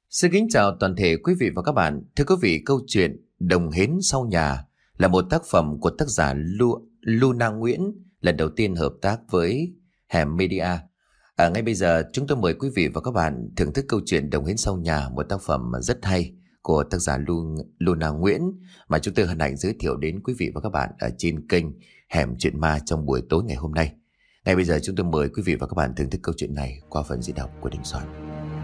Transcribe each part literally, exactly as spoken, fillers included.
Xin kính chào toàn thể quý vị và các bạn. Thưa quý vị, câu chuyện Đồng Hến Sau Nhà là một tác phẩm của tác giả Lu, Luna Nguyễn, lần đầu tiên hợp tác với Hẻm Media. À, ngay bây giờ chúng tôi mời quý vị và các bạn thưởng thức câu chuyện Đồng Hến Sau Nhà, một tác phẩm rất hay của tác giả Lu, Luna Nguyễn mà chúng tôi hân hạnh giới thiệu đến quý vị và các bạn ở trên kênh Hẻm Chuyện Ma trong buổi tối ngày hôm nay. Ngay bây giờ chúng tôi mời quý vị và các bạn thưởng thức câu chuyện này qua phần diễn đọc của Đình Soạn.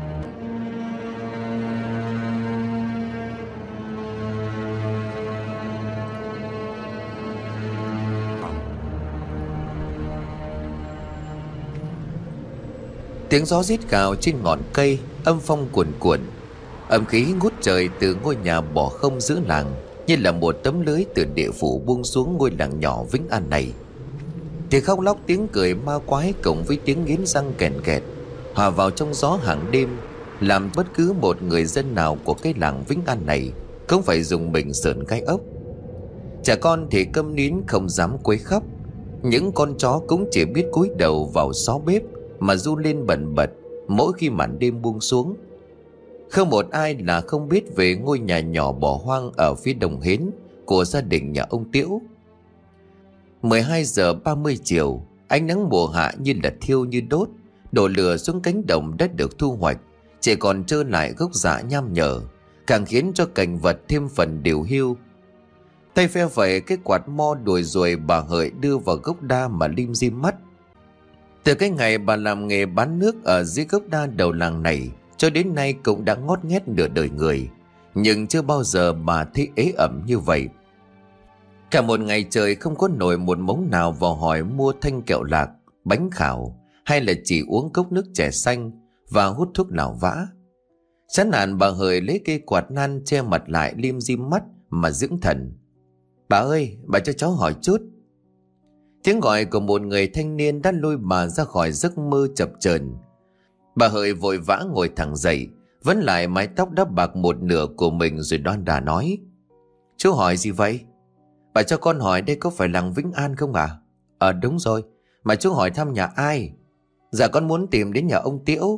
Tiếng gió rít gào trên ngọn cây, âm phong cuồn cuộn, âm khí ngút trời từ ngôi nhà bỏ không giữa làng, như là một tấm lưới từ địa phủ buông xuống ngôi làng nhỏ Vĩnh An này. Tiếng khóc lóc, tiếng cười ma quái cộng với tiếng nghiến răng kèn kẹt hòa vào trong gió hàng đêm, làm bất cứ một người dân nào của cái làng Vĩnh An này cũng phải dùng mình sởn gai ốc. Trẻ con thì câm nín không dám quấy khóc, những con chó cũng chỉ biết cúi đầu vào xó bếp mà ru lên bần bật mỗi khi màn đêm buông xuống. Không một ai là không biết về ngôi nhà nhỏ bỏ hoang ở phía Đồng Hến của gia đình nhà ông Tiễu. mười hai giờ ba mươi chiều, ánh nắng mùa hạ như là thiêu như đốt, đổ lửa xuống cánh đồng đất được thu hoạch, chỉ còn trơ lại gốc rạ nham nhở, càng khiến cho cảnh vật thêm phần điều hiu. Tay phe phẩy cái quạt mo đuổi ruồi bà Hợi đưa vào gốc đa mà lim dim mắt. Từ cái ngày bà làm nghề bán nước ở dưới gốc đa đầu làng này cho đến nay cũng đã ngót nghét nửa đời người, nhưng chưa bao giờ bà thấy ế ẩm như vậy. Cả một ngày trời không có nổi một mống nào vào hỏi mua thanh kẹo lạc, bánh khảo, hay là chỉ uống cốc nước chè xanh và hút thuốc lào vã. Chán nản, bà Hợi lấy cây quạt nan che mặt lại, lim dim mắt mà dưỡng thần. Bà ơi, bà cho cháu hỏi chút. Tiếng gọi của một người thanh niên đã lôi bà ra khỏi giấc mơ chập chờn. Bà Hợi vội vã ngồi thẳng dậy, vấn lại mái tóc đã bạc một nửa của mình rồi đoan đà nói: Chú hỏi gì vậy? Bà cho con hỏi đây có phải làng Vĩnh An không à? Ờ đúng rồi, mà chú hỏi thăm nhà ai? Dạ con muốn tìm đến nhà ông Tiễu.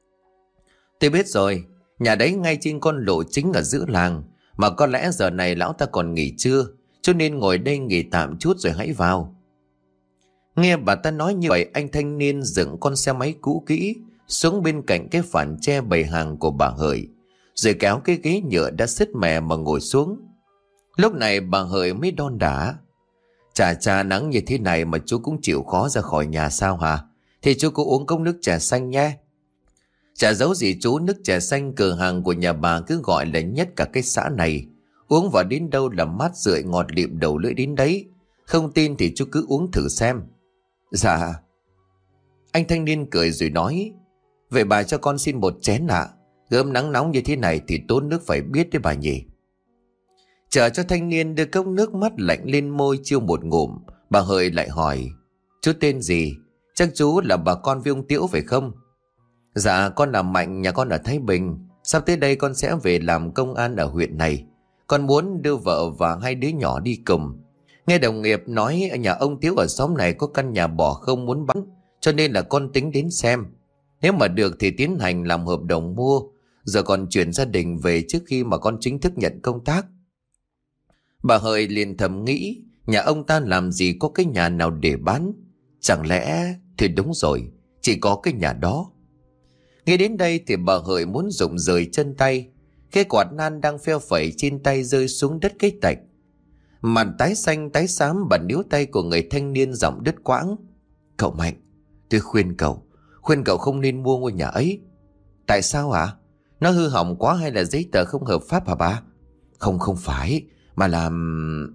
Tôi biết rồi, nhà đấy ngay trên con lộ chính ở giữa làng, mà có lẽ giờ này lão ta còn nghỉ trưa, cho nên ngồi đây nghỉ tạm chút rồi hãy vào. Nghe bà ta nói như vậy, anh thanh niên dựng con xe máy cũ kỹ xuống bên cạnh cái phản che bày hàng của bà Hợi, rồi kéo cái ghế nhựa đã sứt mẻ mà ngồi xuống. Lúc này bà Hợi mới đon đả: Chà chà, nắng như thế này mà chú cũng chịu khó ra khỏi nhà sao hả? Thì chú cứ uống cốc nước trà xanh nhé. Chả giấu gì chú, nước trà xanh cửa hàng của nhà bà cứ gọi là nhất cả cái xã này. Uống vào đến đâu là mát rượi ngọt lịm đầu lưỡi đến đấy. Không tin thì chú cứ uống thử xem. Dạ. Anh thanh niên cười rồi nói: Vậy bà cho con xin một chén ạ. À? Gớm nắng nóng như thế này thì tốn nước phải biết đấy bà nhỉ. Chờ cho thanh niên đưa cốc nước mắt lạnh lên môi chiêu một ngụm, bà Hợi lại hỏi: Chú tên gì? Chắc chú là bà con với ông Tiễu phải không? Dạ con là Mạnh, nhà con ở Thái Bình. Sắp tới đây con sẽ về làm công an ở huyện này. Con muốn đưa vợ và hai đứa nhỏ đi cùng. Nghe đồng nghiệp nói nhà ông Tiễu ở xóm này có căn nhà bỏ không muốn bán, cho nên là con tính đến xem. Nếu mà được thì tiến hành làm hợp đồng mua, giờ còn chuyển gia đình về trước khi mà con chính thức nhận công tác. Bà Hợi liền thầm nghĩ, nhà ông ta làm gì có cái nhà nào để bán. Chẳng lẽ thì đúng rồi, chỉ có cái nhà đó. Nghe đến đây thì bà Hợi muốn rụng rời chân tay. Cái quạt nan đang pheo phẩy trên tay rơi xuống đất cái tạch. Mặt tái xanh tái xám, bà níu tay của người thanh niên giọng đứt quãng: Cậu Mạnh, tôi khuyên cậu, khuyên cậu không nên mua ngôi nhà ấy. Tại sao ạ? À? Nó hư hỏng quá hay là giấy tờ không hợp pháp hả bà? Không không phải, mà làm...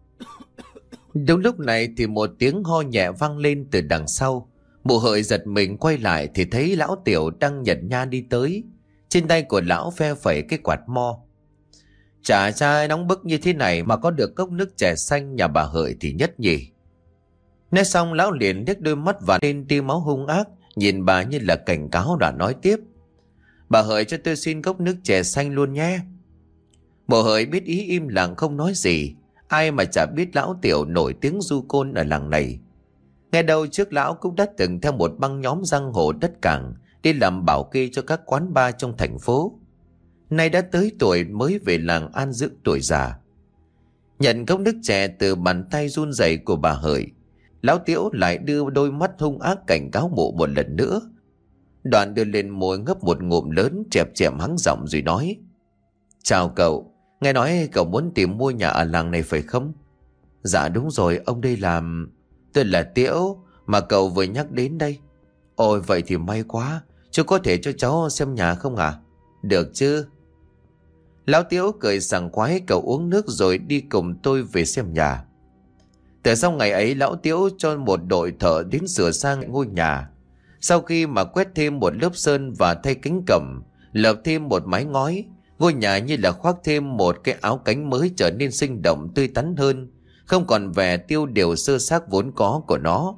Đúng lúc này thì một tiếng ho nhẹ vang lên từ đằng sau. Mụ Hợi giật mình quay lại thì thấy lão Tiểu đang nhặt nha đi tới. Trên tay của lão phe phẩy cái quạt mo. Chà chà, nóng bức như thế này mà có được cốc nước chè xanh nhà bà Hợi thì nhất nhỉ. Nói xong lão liền liếc đôi mắt và lên tia máu hung ác, nhìn bà như là cảnh cáo đã nói tiếp: Bà Hợi cho tôi xin cốc nước chè xanh luôn nhé. Mụ Hợi biết ý im lặng không nói gì. Ai mà chả biết lão Tiểu nổi tiếng du côn ở làng này. Nghe đâu trước lão cũng đã từng theo một băng nhóm giang hồ đất cảng đi làm bảo kê cho các quán bar trong thành phố. nay đã tới tuổi mới về làng an dưỡng tuổi già. Nhận cốc nước chè từ bàn tay run rẩy của bà Hợi, lão Tiễu lại đưa đôi mắt hung ác cảnh cáo mụ một lần nữa. Đoạn đưa lên môi ngấp một ngụm lớn, chẹp chẹp hắng giọng rồi nói: Chào cậu, nghe nói cậu muốn tìm mua nhà ở làng này phải không? Dạ đúng rồi, ông đây làm... Tôi là Tiễu mà cậu vừa nhắc đến đây. Ôi vậy thì may quá, chú có thể cho cháu xem nhà không ạ? À? Được chứ. Lão Tiễu cười sảng khoái, cậu uống nước rồi đi cùng tôi về xem nhà. Từ sau ngày ấy, lão Tiễu cho một đội thợ đến sửa sang ngôi nhà. Sau khi mà quét thêm một lớp sơn và thay cánh cẩm, lợp thêm một mái ngói, ngôi nhà như là khoác thêm một cái áo cánh mới, trở nên sinh động tươi tắn hơn, không còn vẻ tiêu điều sơ xác vốn có của nó.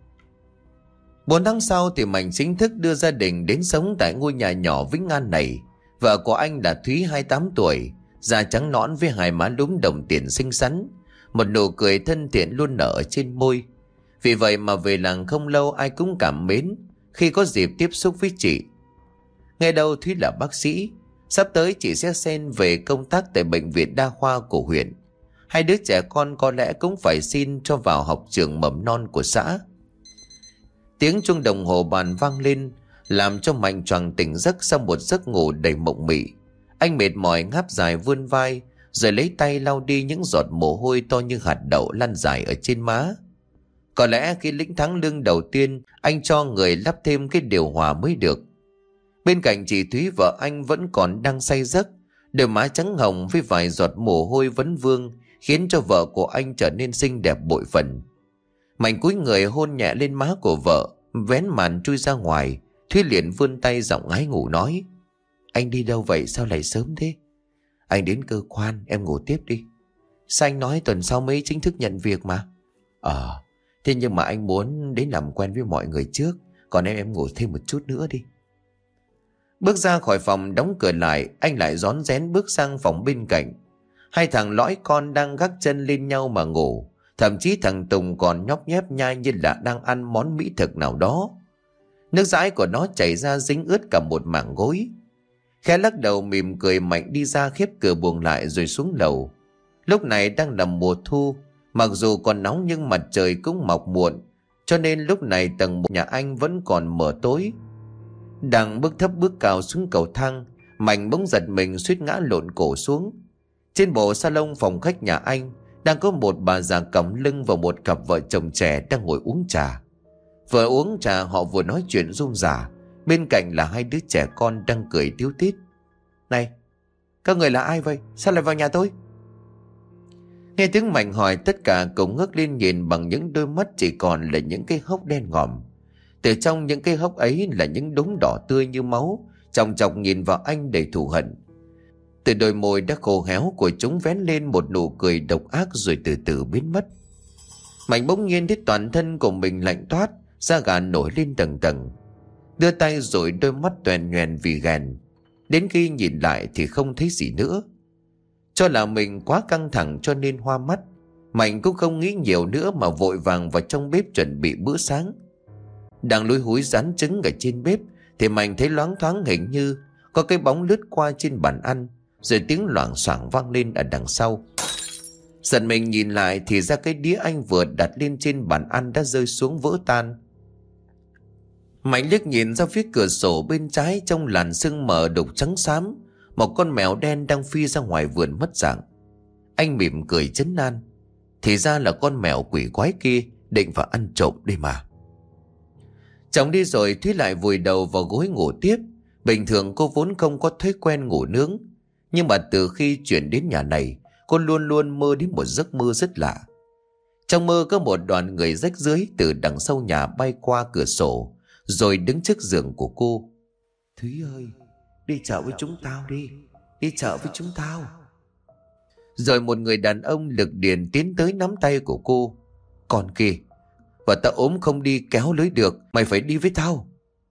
Bốn tháng sau thì Mạnh chính thức đưa gia đình đến sống tại ngôi nhà nhỏ Vĩnh An này. Vợ của anh là Thúy, hai mươi tám tuổi, da trắng nõn với hai má lúm đồng tiền xinh xắn, một nụ cười thân thiện luôn nở trên môi. Vì vậy mà về làng không lâu ai cũng cảm mến khi có dịp tiếp xúc với chị. Nghe đâu Thúy là bác sĩ, sắp tới chị sẽ xen về công tác tại bệnh viện đa khoa của huyện. Hai đứa trẻ con có lẽ cũng phải xin cho vào học trường mầm non của xã. Tiếng chuông đồng hồ bàn vang lên, làm cho Mạnh choàng tỉnh giấc sau một giấc ngủ đầy mộng mị. Anh mệt mỏi ngáp dài vươn vai, rồi lấy tay lau đi những giọt mồ hôi to như hạt đậu lăn dài ở trên má. Có lẽ khi lĩnh tháng lương đầu tiên, anh cho người lắp thêm cái điều hòa mới được. Bên cạnh chị Thúy, vợ anh vẫn còn đang say giấc, đôi má trắng hồng với vài giọt mồ hôi vấn vương, khiến cho vợ của anh trở nên xinh đẹp bội phần. Mạnh cúi người hôn nhẹ lên má của vợ, vén màn chui ra ngoài. Thúy liền vươn tay giọng ngái ngủ nói: Anh đi đâu vậy, sao lại sớm thế? Anh đến cơ quan, em ngủ tiếp đi. Sao anh nói tuần sau mới chính thức nhận việc mà? Ờ, thế nhưng mà anh muốn đến làm quen với mọi người trước, còn em em ngủ thêm một chút nữa đi. Bước ra khỏi phòng đóng cửa lại, anh lại rón rén bước sang phòng bên cạnh. Hai thằng lõi con đang gác chân lên nhau mà ngủ. Thậm chí thằng Tùng còn nhóc nhép nhai như là đang ăn món mỹ thực nào đó. Nước dãi của nó chảy ra dính ướt cả một mảng gối. Khẽ lắc đầu mỉm cười, Mạnh đi ra khép cửa buồng lại rồi xuống lầu. Lúc này đang là mùa thu, mặc dù còn nóng nhưng mặt trời cũng mọc muộn, cho nên lúc này tầng một nhà anh vẫn còn mờ tối. Đang bước thấp bước cao xuống cầu thang, Mạnh bỗng giật mình suýt ngã lộn cổ xuống. Trên bộ salon phòng khách nhà anh đang có một bà già còng lưng và một cặp vợ chồng trẻ đang ngồi uống trà. Vừa uống trà họ vừa nói chuyện rôm rả, bên cạnh là hai đứa trẻ con đang cười tíu tít. Này, các người là ai vậy? Sao lại vào nhà tôi? Nghe tiếng Mạnh hỏi, tất cả cùng ngước lên nhìn bằng những đôi mắt chỉ còn là những cái hốc đen ngòm. Từ trong những cái hốc ấy là những đốm đỏ tươi như máu, chòng chọc nhìn vào anh đầy thù hận. Từ đôi môi đã khô héo của chúng vén lên một nụ cười độc ác rồi từ từ biến mất. Mạnh bỗng nhiên thấy toàn thân của mình lạnh toát, da gà nổi lên tầng tầng. Đưa tay rồi đôi mắt toèn nhoèn vì ghen. Đến khi nhìn lại thì không thấy gì nữa. Cho là mình quá căng thẳng cho nên hoa mắt, Mạnh cũng không nghĩ nhiều nữa mà vội vàng vào trong bếp chuẩn bị bữa sáng. Đang lúi húi rán trứng ở trên bếp thì Mạnh thấy loáng thoáng hình như có cái bóng lướt qua trên bàn ăn, rồi tiếng loảng xoảng vang lên ở đằng sau. Giật mình nhìn lại thì ra cái đĩa anh vừa đặt lên trên bàn ăn đã rơi xuống vỡ tan. Mạnh liếc nhìn ra phía cửa sổ bên trái, trong làn sương mờ đục trắng xám, một con mèo đen đang phi ra ngoài vườn mất dạng. Anh mỉm cười trấn an, thì ra là con mèo quỷ quái kia định vào ăn trộm đây mà. Chồng đi rồi, Thúy lại vùi đầu vào gối ngủ tiếp. Bình thường cô vốn không có thói quen ngủ nướng, nhưng mà từ khi chuyển đến nhà này, cô luôn luôn mơ đến một giấc mơ rất lạ. Trong mơ có một đoàn người rách rưới từ đằng sau nhà bay qua cửa sổ, rồi đứng trước giường của cô. Thúy ơi, đi chợ với chúng tao đi, đi chợ với chúng tao. Rồi một người đàn ông lực điền tiến tới nắm tay của cô. Con kìa, và tao ốm không đi kéo lưới được, mày phải đi với tao.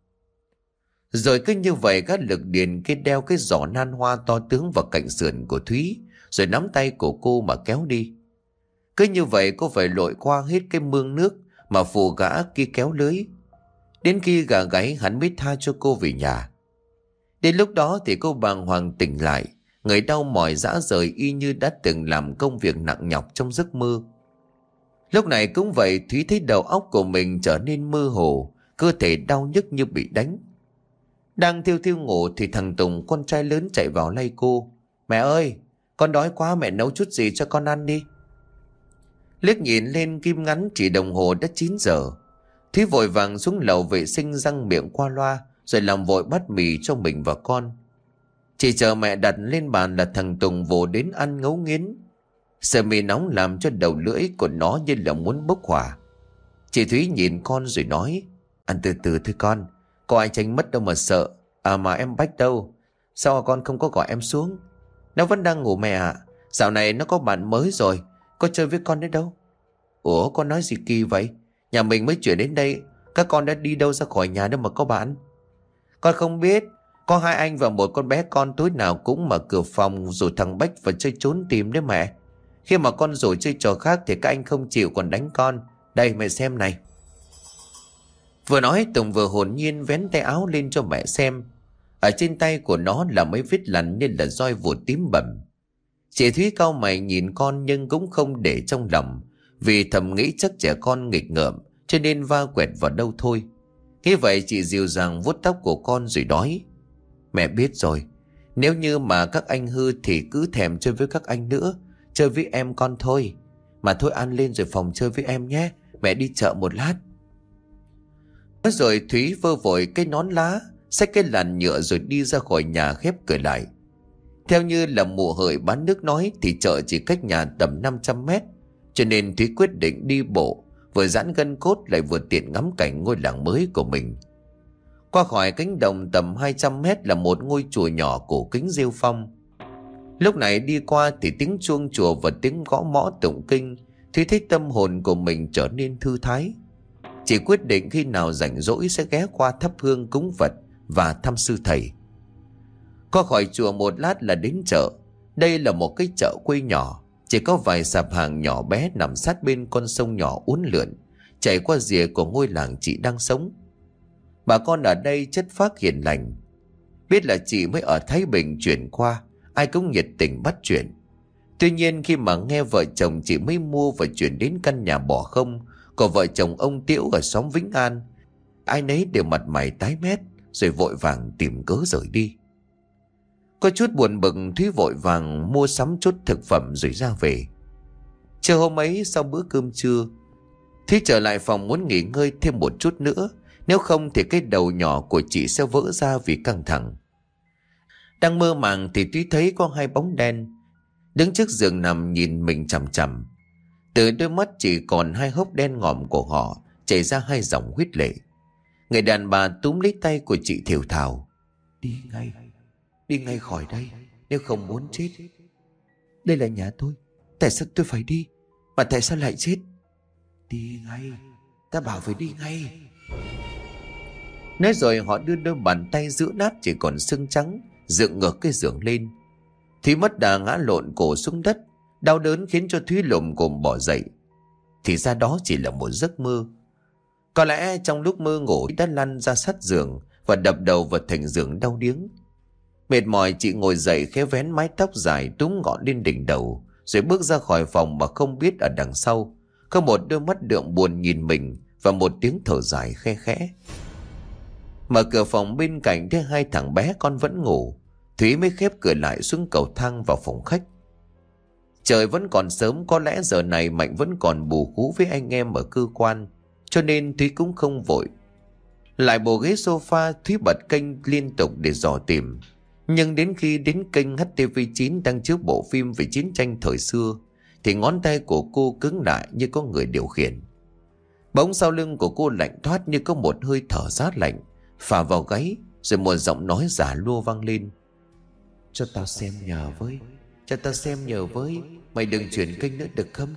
Rồi cứ như vậy các lực điền cái đeo cái giỏ nan hoa to tướng vào cạnh sườn của Thúy, rồi nắm tay của cô mà kéo đi. Cứ như vậy cô phải lội qua hết cái mương nước mà phù gã kia kéo lưới. Đến khi gà gáy hắn mới tha cho cô về nhà. Đến lúc đó thì cô bàng hoàng tỉnh lại, người đau mỏi rã rời y như đã từng làm công việc nặng nhọc trong giấc mơ. Lúc này cũng vậy, Thúy thấy đầu óc của mình trở nên mơ hồ, cơ thể đau nhức như bị đánh. Đang thiêu thiêu ngủ thì thằng Tùng, con trai lớn, chạy vào lay cô. Mẹ ơi, con đói quá, mẹ nấu chút gì cho con ăn đi. Liếc nhìn lên kim ngắn chỉ đồng hồ đã chín giờ. Thúy vội vàng xuống lầu vệ sinh răng miệng qua loa, rồi làm vội bát mì cho mình và con. Chỉ chờ mẹ đặt lên bàn là thằng Tùng vồ đến ăn ngấu nghiến. Sợi mì nóng làm cho đầu lưỡi của nó như là muốn bốc hỏa. Chị Thúy nhìn con rồi nói, ăn từ từ thôi con, có ai tránh mất đâu mà sợ. À mà em Bách đâu, sao con không có gọi em xuống? Nó vẫn đang ngủ mẹ ạ. Dạo này nó có bạn mới rồi, có chơi với con đấy đâu. Ủa, con nói gì kỳ vậy? Nhà mình mới chuyển đến đây, các con đã đi đâu ra khỏi nhà đâu mà có bạn? Con không biết, có hai anh và một con bé con tối nào cũng mở cửa phòng rồi thằng Bách vào chơi trốn tìm đấy mẹ. Khi mà con rủ chơi trò khác thì các anh không chịu còn đánh con. Đây mẹ xem này. Vừa nói Tùng vừa hồn nhiên vén tay áo lên cho mẹ xem. Ở trên tay của nó là mấy vết lằn nên là roi vụt tím bầm. Chị Thúy cau mày nhìn con nhưng cũng không để trong lòng, vì thầm nghĩ chắc trẻ con nghịch ngợm cho nên va quẹt vào đâu thôi. Thế vậy chị dịu dàng vuốt tóc của con rồi nói, mẹ biết rồi, nếu như mà các anh hư thì cứ thèm chơi với các anh nữa, chơi với em con thôi. Mà thôi ăn lên rồi phòng chơi với em nhé, mẹ đi chợ một lát. Nói rồi Thúy vơ vội cái nón lá, xách cái làn nhựa rồi đi ra khỏi nhà khép cửa lại. Theo như là mụ hợi bán nước nói thì chợ chỉ cách nhà tầm năm trăm mét, cho nên Thúy quyết định đi bộ, vừa giãn gân cốt lại vừa tiện ngắm cảnh ngôi làng mới của mình. Qua khỏi cánh đồng tầm hai trăm mét là một ngôi chùa nhỏ cổ kính rêu phong. Lúc này đi qua thì tiếng chuông chùa và tiếng gõ mõ tụng kinh, Thúy thấy tâm hồn của mình trở nên thư thái. Chỉ quyết định khi nào rảnh rỗi sẽ ghé qua thắp hương cúng Phật và thăm sư thầy. Qua khỏi chùa một lát là đến chợ. Đây là một cái chợ quê nhỏ, chỉ có vài sạp hàng nhỏ bé nằm sát bên con sông nhỏ uốn lượn chảy qua rìa của ngôi làng chị đang sống. Bà con ở đây chất phác hiền lành. Biết là chị mới ở Thái Bình chuyển qua, ai cũng nhiệt tình bắt chuyện. Tuy nhiên khi mà nghe vợ chồng chị mới mua và chuyển đến căn nhà bỏ không của vợ chồng ông Tiễu ở xóm Vĩnh An, ai nấy đều mặt mày tái mét rồi vội vàng tìm cớ rời đi. Có chút buồn bực, Thúy vội vàng mua sắm chút thực phẩm rồi ra về. Chiều hôm ấy sau bữa cơm trưa, Thúy trở lại phòng muốn nghỉ ngơi thêm một chút nữa, nếu không thì cái đầu nhỏ của chị sẽ vỡ ra vì căng thẳng. Đang mơ màng thì Thúy thấy có hai bóng đen đứng trước giường nằm nhìn mình chằm chằm. Từ đôi mắt chỉ còn hai hốc đen ngòm của họ chảy ra hai dòng huyết lệ. Người đàn bà túm lấy tay của chị thều thào, đi ngay, đi ngay khỏi đây, nếu không muốn chết. Đây là nhà tôi, tại sao tôi phải đi, mà tại sao lại chết? Đi ngay, ta bảo phải đi ngay. Nói rồi họ đưa đôi bàn tay giữ nát chỉ còn xương trắng dựng ngược cái giường lên. Thúy mất đà ngã lộn cổ xuống đất, đau đớn khiến cho Thúy lồm cồm bỏ dậy. Thì ra đó chỉ là một giấc mơ. Có lẽ trong lúc mơ ngủ đã lăn ra sát giường và đập đầu vào thành giường đau điếng. Mệt mỏi chị ngồi dậy khẽ vén mái tóc dài túm gọn lên đỉnh đầu, rồi bước ra khỏi phòng mà không biết ở đằng sau có một đôi mắt đượm buồn nhìn mình và một tiếng thở dài khe khẽ. Mở cửa phòng bên cạnh thấy hai thằng bé con vẫn ngủ, Thúy mới khép cửa lại xuống cầu thang vào phòng khách. Trời vẫn còn sớm, có lẽ giờ này Mạnh vẫn còn bù khú với anh em ở cơ quan, cho nên Thúy cũng không vội. Lại bộ ghế sofa, Thúy bật kênh liên tục để dò tìm. Nhưng đến khi đến kênh hát tê vê chín đang chiếu bộ phim về chiến tranh thời xưa thì ngón tay của cô cứng lại như có người điều khiển. Bỗng sau lưng của cô lạnh thoát như có một hơi thở rát lạnh phả vào gáy, rồi một giọng nói giả lua vang lên. Cho tao xem nhờ với, cho tao xem nhờ với, mày đừng chuyển kênh nữa được không?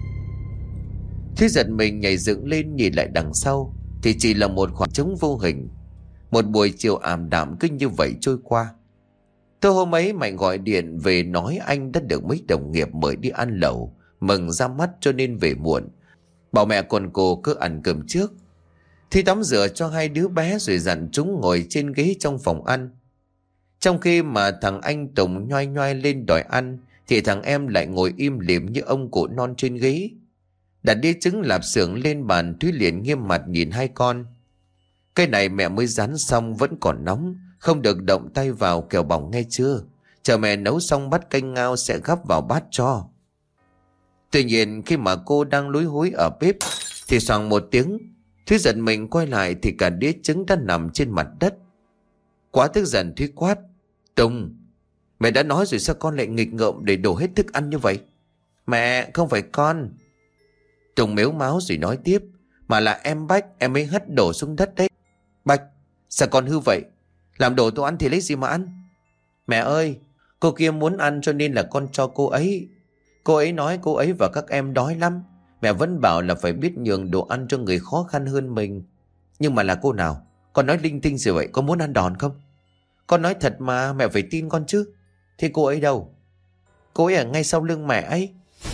Thúy giật mình nhảy dựng lên nhìn lại đằng sau thì chỉ là một khoảng trống vô hình. Một buổi chiều ảm đạm cứ như vậy trôi qua. Tối hôm ấy Mạnh gọi điện về nói anh đã được mấy đồng nghiệp mời đi ăn lẩu, mừng ra mắt cho nên về muộn. Bảo mẹ con cô cứ ăn cơm trước. Thì tắm rửa cho hai đứa bé rồi dặn chúng ngồi trên ghế trong phòng ăn. Trong khi mà thằng anh Tùng nhoai nhoai lên đòi ăn, thì thằng em lại ngồi im lìm như ông cụ non trên ghế. Đặt đĩa trứng lạp xưởng lên bàn, Thúy liền nghiêm mặt nhìn hai con. Cái này mẹ mới rán xong vẫn còn nóng, không được động tay vào kẻo bỏng nghe chưa. Chờ mẹ nấu xong bát canh ngao sẽ gắp vào bát cho. Tuy nhiên khi mà cô đang lúi húi ở bếp thì xoàng một tiếng, Thúy giật mình quay lại thì cả đĩa trứng đã nằm trên mặt đất. Quá tức giận, Thúy quát: Tùng, mẹ đã nói rồi sao con lại nghịch ngợm để đổ hết thức ăn như vậy? Mẹ, không phải con. Tùng mếu máo rồi nói tiếp: Mà là em Bách, em ấy hất đổ xuống đất đấy. Bách, sao con hư vậy? Làm đổ tôi ăn thì lấy gì mà ăn? Mẹ ơi, cô kia muốn ăn cho nên là con cho cô ấy. Cô ấy nói cô ấy và các em đói lắm. Mẹ vẫn bảo là phải biết nhường đồ ăn cho người khó khăn hơn mình. Nhưng mà là cô nào? Con nói linh tinh gì vậy? Có muốn ăn đòn không? Con nói thật mà, mẹ phải tin con chứ. Thế cô ấy đâu? Cô ấy ở ngay sau lưng mẹ ấy.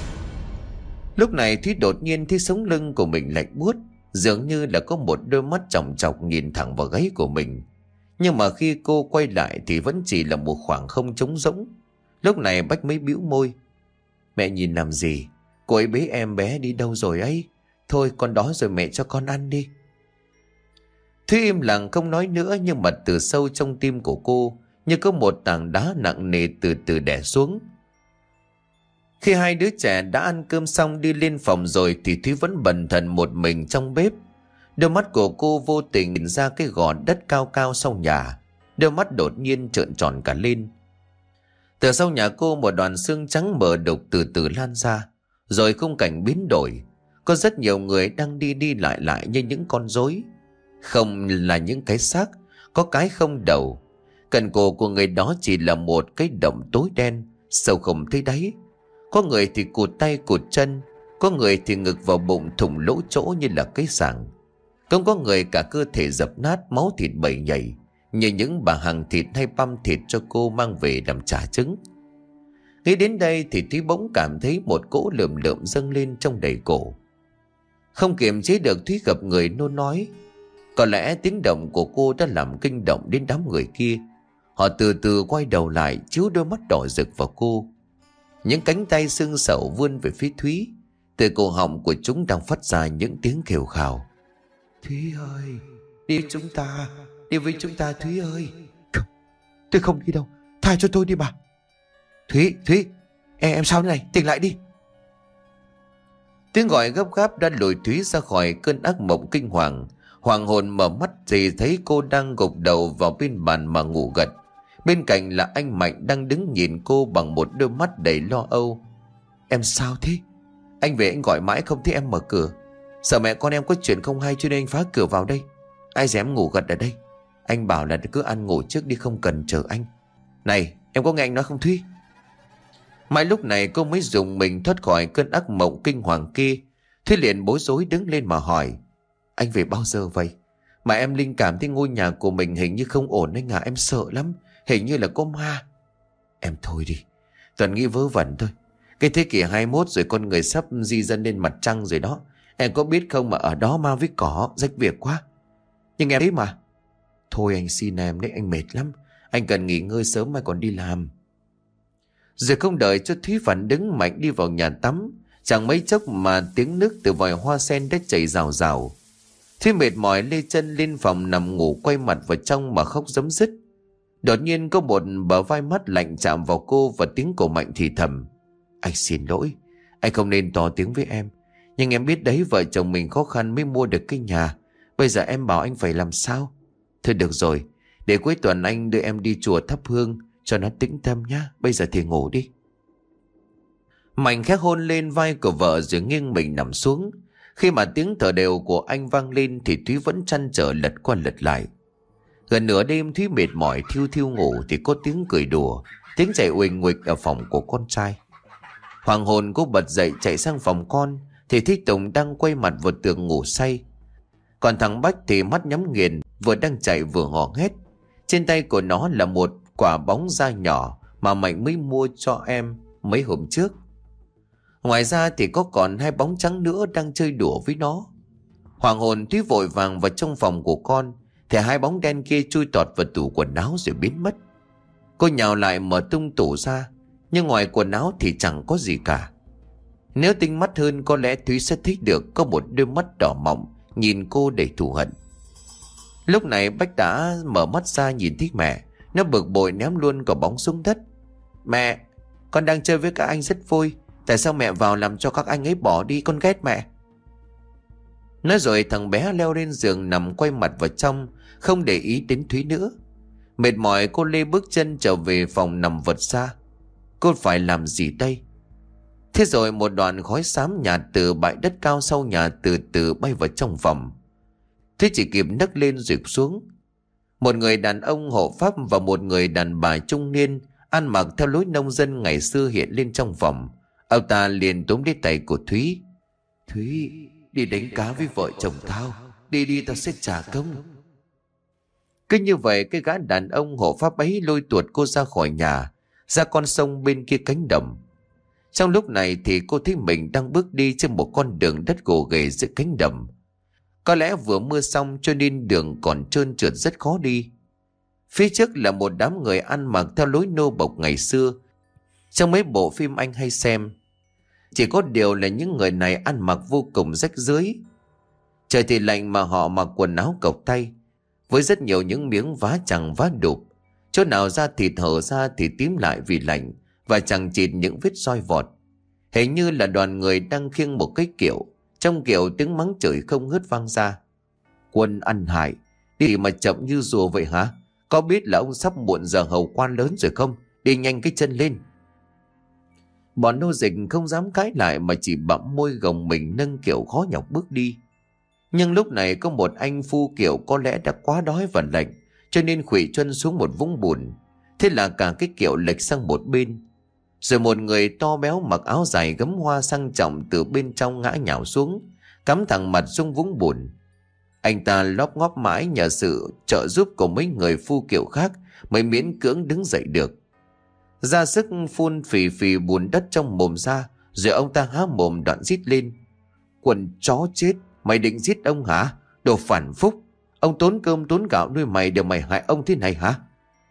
Lúc này Thúy đột nhiên thấy sống lưng của mình lạnh buốt, dường như là có một đôi mắt chòng chọc nhìn thẳng vào gáy của mình. Nhưng mà khi cô quay lại thì vẫn chỉ là một khoảng không trống rỗng. Lúc này Bách mới bĩu môi: Mẹ nhìn làm gì? Cô ấy bế em bé đi đâu rồi ấy? Thôi con đói rồi, mẹ cho con ăn đi. Thúy im lặng không nói nữa, nhưng mà từ sâu trong tim của cô như có một tảng đá nặng nề từ từ đè xuống. Khi hai đứa trẻ đã ăn cơm xong đi lên phòng rồi thì Thúy vẫn bần thần một mình trong bếp. Đôi mắt của cô vô tình nhìn ra cái gò đất cao cao sau nhà. Đôi mắt đột nhiên trợn tròn cả lên. Từ sau nhà cô một đoàn xương trắng mờ đục từ từ lan ra. Rồi khung cảnh biến đổi. Có rất nhiều người đang đi đi lại lại như những con rối. Không là những cái xác, có cái không đầu. Cạnh cổ của người đó chỉ là một cái động tối đen, sâu không thấy đáy. Có người thì cụt tay cụt chân, có người thì ngực vào bụng thủng lỗ chỗ như là cái sàng. Cũng có người cả cơ thể dập nát, máu thịt bầy nhảy, như những bà hàng thịt hay băm thịt cho cô mang về làm chả trứng. Nghĩ đến đây thì Thúy bỗng cảm thấy một cỗ lượm lượm dâng lên trong đầy cổ. Không kiềm chế được, Thúy gặp người nôn nói. Có lẽ tiếng động của cô đã làm kinh động đến đám người kia. Họ từ từ quay đầu lại, chiếu đôi mắt đỏ rực vào cô. Những cánh tay xương sẩu vươn về phía Thúy. Từ cổ họng của chúng đang phát ra những tiếng kêu khào. Thúy ơi, đi với chúng ta, đi với chúng ta Thúy ơi. Không, tôi không đi đâu, tha cho tôi đi bà. Thúy, Thúy, em, em sao thế này, tỉnh lại đi. Tiếng gọi gấp gáp đã lùi Thúy ra khỏi cơn ác mộng kinh hoàng. Hoàng hồn mở mắt thì thấy cô đang gục đầu vào bên bàn mà ngủ gật. Bên cạnh là anh Mạnh đang đứng nhìn cô bằng một đôi mắt đầy lo âu. Em sao thế? Anh về anh gọi mãi không thấy em mở cửa. Sợ mẹ con em có chuyện không hay cho nên anh phá cửa vào đây. Ai dám ngủ gật ở đây? Anh bảo là cứ ăn ngủ trước đi, không cần chờ anh. Này, em có nghe anh nói không Thúy? Mãi lúc này cô mới dùng mình thoát khỏi cơn ác mộng kinh hoàng kia. Thúy liền bối rối đứng lên mà hỏi. Anh về bao giờ vậy? Mà em linh cảm thấy ngôi nhà của mình hình như không ổn anh à, em sợ lắm. Hình như là có ma. Em thôi đi, toàn nghĩ vớ vẩn thôi. Cái thế kỷ hai mươi mốt rồi, con người sắp di dân lên mặt trăng rồi đó. Em có biết không mà ở đó ma với cỏ, rách việc quá. Nhưng em thấy mà. Thôi anh xin em đấy, anh mệt lắm. Anh cần nghỉ ngơi sớm mai còn đi làm. Rồi không đợi cho Thúy phản đứng, Mạnh đi vào nhà tắm. Chẳng mấy chốc mà tiếng nước từ vòi hoa sen đã chảy rào rào. Thúy mệt mỏi lê chân lên phòng nằm ngủ, quay mặt vào trong mà khóc rấm rứt. Đột nhiên có một bờ vai mắt lạnh chạm vào cô và tiếng của Mạnh thì thầm. Anh xin lỗi, anh không nên to tiếng với em. Nhưng em biết đấy, vợ chồng mình khó khăn mới mua được cái nhà. Bây giờ em bảo anh phải làm sao? Thôi được rồi, để cuối tuần anh đưa em đi chùa thắp hương cho nó tĩnh tâm nhá. Bây giờ thì ngủ đi. Mạnh khẽ hôn lên vai của vợ rồi nghiêng mình nằm xuống. Khi mà tiếng thở đều của anh vang lên thì Thúy vẫn trăn trở lật qua lật lại. Gần nửa đêm Thúy mệt mỏi thiêu thiêu ngủ thì có tiếng cười đùa, tiếng chạy uỳnh nguịch ở phòng của con trai. Hoàng hồn cô bật dậy chạy sang phòng con thì thấy Tùng đang quay mặt vào tường ngủ say. Còn thằng Bách thì mắt nhắm nghiền, vừa đang chạy vừa hò hét. Trên tay của nó là một quả bóng da nhỏ mà Mạnh mới mua cho em mấy hôm trước. Ngoài ra thì có còn hai bóng trắng nữa đang chơi đùa với nó. Hoàng hồn Thúy vội vàng vào trong phòng của con thì hai bóng đen kia chui tọt vào tủ quần áo rồi biến mất. Cô nhào lại mở tung tủ ra, nhưng ngoài quần áo thì chẳng có gì cả. Nếu tinh mắt hơn có lẽ Thúy sẽ thích được có một đôi mắt đỏ mọng nhìn cô đầy thù hận. Lúc này Bách đã mở mắt ra nhìn thấy mẹ. Nó bực bội ném luôn quả bóng xuống đất. Mẹ, con đang chơi với các anh rất vui. Tại sao mẹ vào làm cho các anh ấy bỏ đi? Con ghét mẹ. Nói rồi thằng bé leo lên giường nằm quay mặt vào trong, không để ý đến Thúy nữa. Mệt mỏi cô lê bước chân trở về phòng nằm vật ra. Cô phải làm gì đây? Thế rồi một đoàn khói xám nhạt từ bãi đất cao sau nhà từ từ bay vào trong phòng. Thế chỉ kịp nấc lên rồi xuống. Một người đàn ông hộ pháp và một người đàn bà trung niên ăn mặc theo lối nông dân ngày xưa hiện lên trong phòng. Ông ta liền túm lấy tay của Thúy. Thúy, đi đánh cá với vợ chồng tao. Đi đi, tao sẽ trả công. Cứ như vậy cái gã đàn ông hộ pháp ấy lôi tuột cô ra khỏi nhà, ra con sông bên kia cánh đồng. Trong lúc này thì cô thấy mình đang bước đi trên một con đường đất gồ ghề giữa cánh đồng. Có lẽ vừa mưa xong cho nên đường còn trơn trượt rất khó đi. Phía trước là một đám người ăn mặc theo lối nô bộc ngày xưa, trong mấy bộ phim anh hay xem. Chỉ có điều là những người này ăn mặc vô cùng rách rưới. Trời thì lạnh mà họ mặc quần áo cộc tay, với rất nhiều những miếng vá chằng vá đục. Chỗ nào da thịt hở ra thì tím lại vì lạnh, và chẳng chịt những vết roi vọt. Hình như là đoàn người đang khiêng một cái kiệu. Trong kiệu tiếng mắng chửi không ngớt vang ra. Quân ăn hại, đi mà chậm như rùa vậy hả? Có biết là ông sắp muộn giờ hầu quan lớn rồi không? Đi nhanh cái chân lên. Bọn nô dịch không dám cãi lại mà chỉ bặm môi gồng mình nâng kiệu khó nhọc bước đi. Nhưng lúc này có một anh phu kiệu có lẽ đã quá đói và lạnh, cho nên khuỵu chân xuống một vũng bùn. Thế là cả cái kiệu lệch sang một bên. Rồi một người to béo mặc áo dài gấm hoa sang trọng từ bên trong ngã nhào xuống, cắm thẳng mặt xuống vũng bùn. Anh ta lóp ngóp mãi nhờ sự trợ giúp của mấy người phu kiệu khác mới miễn cưỡng đứng dậy được. Ra sức phun phì phì bùn đất trong mồm ra, rồi ông ta há mồm đoạn rít lên. Quần chó chết, mày định giết ông hả? Đồ phản phúc, ông tốn cơm tốn gạo nuôi mày đều mày hại ông thế này hả?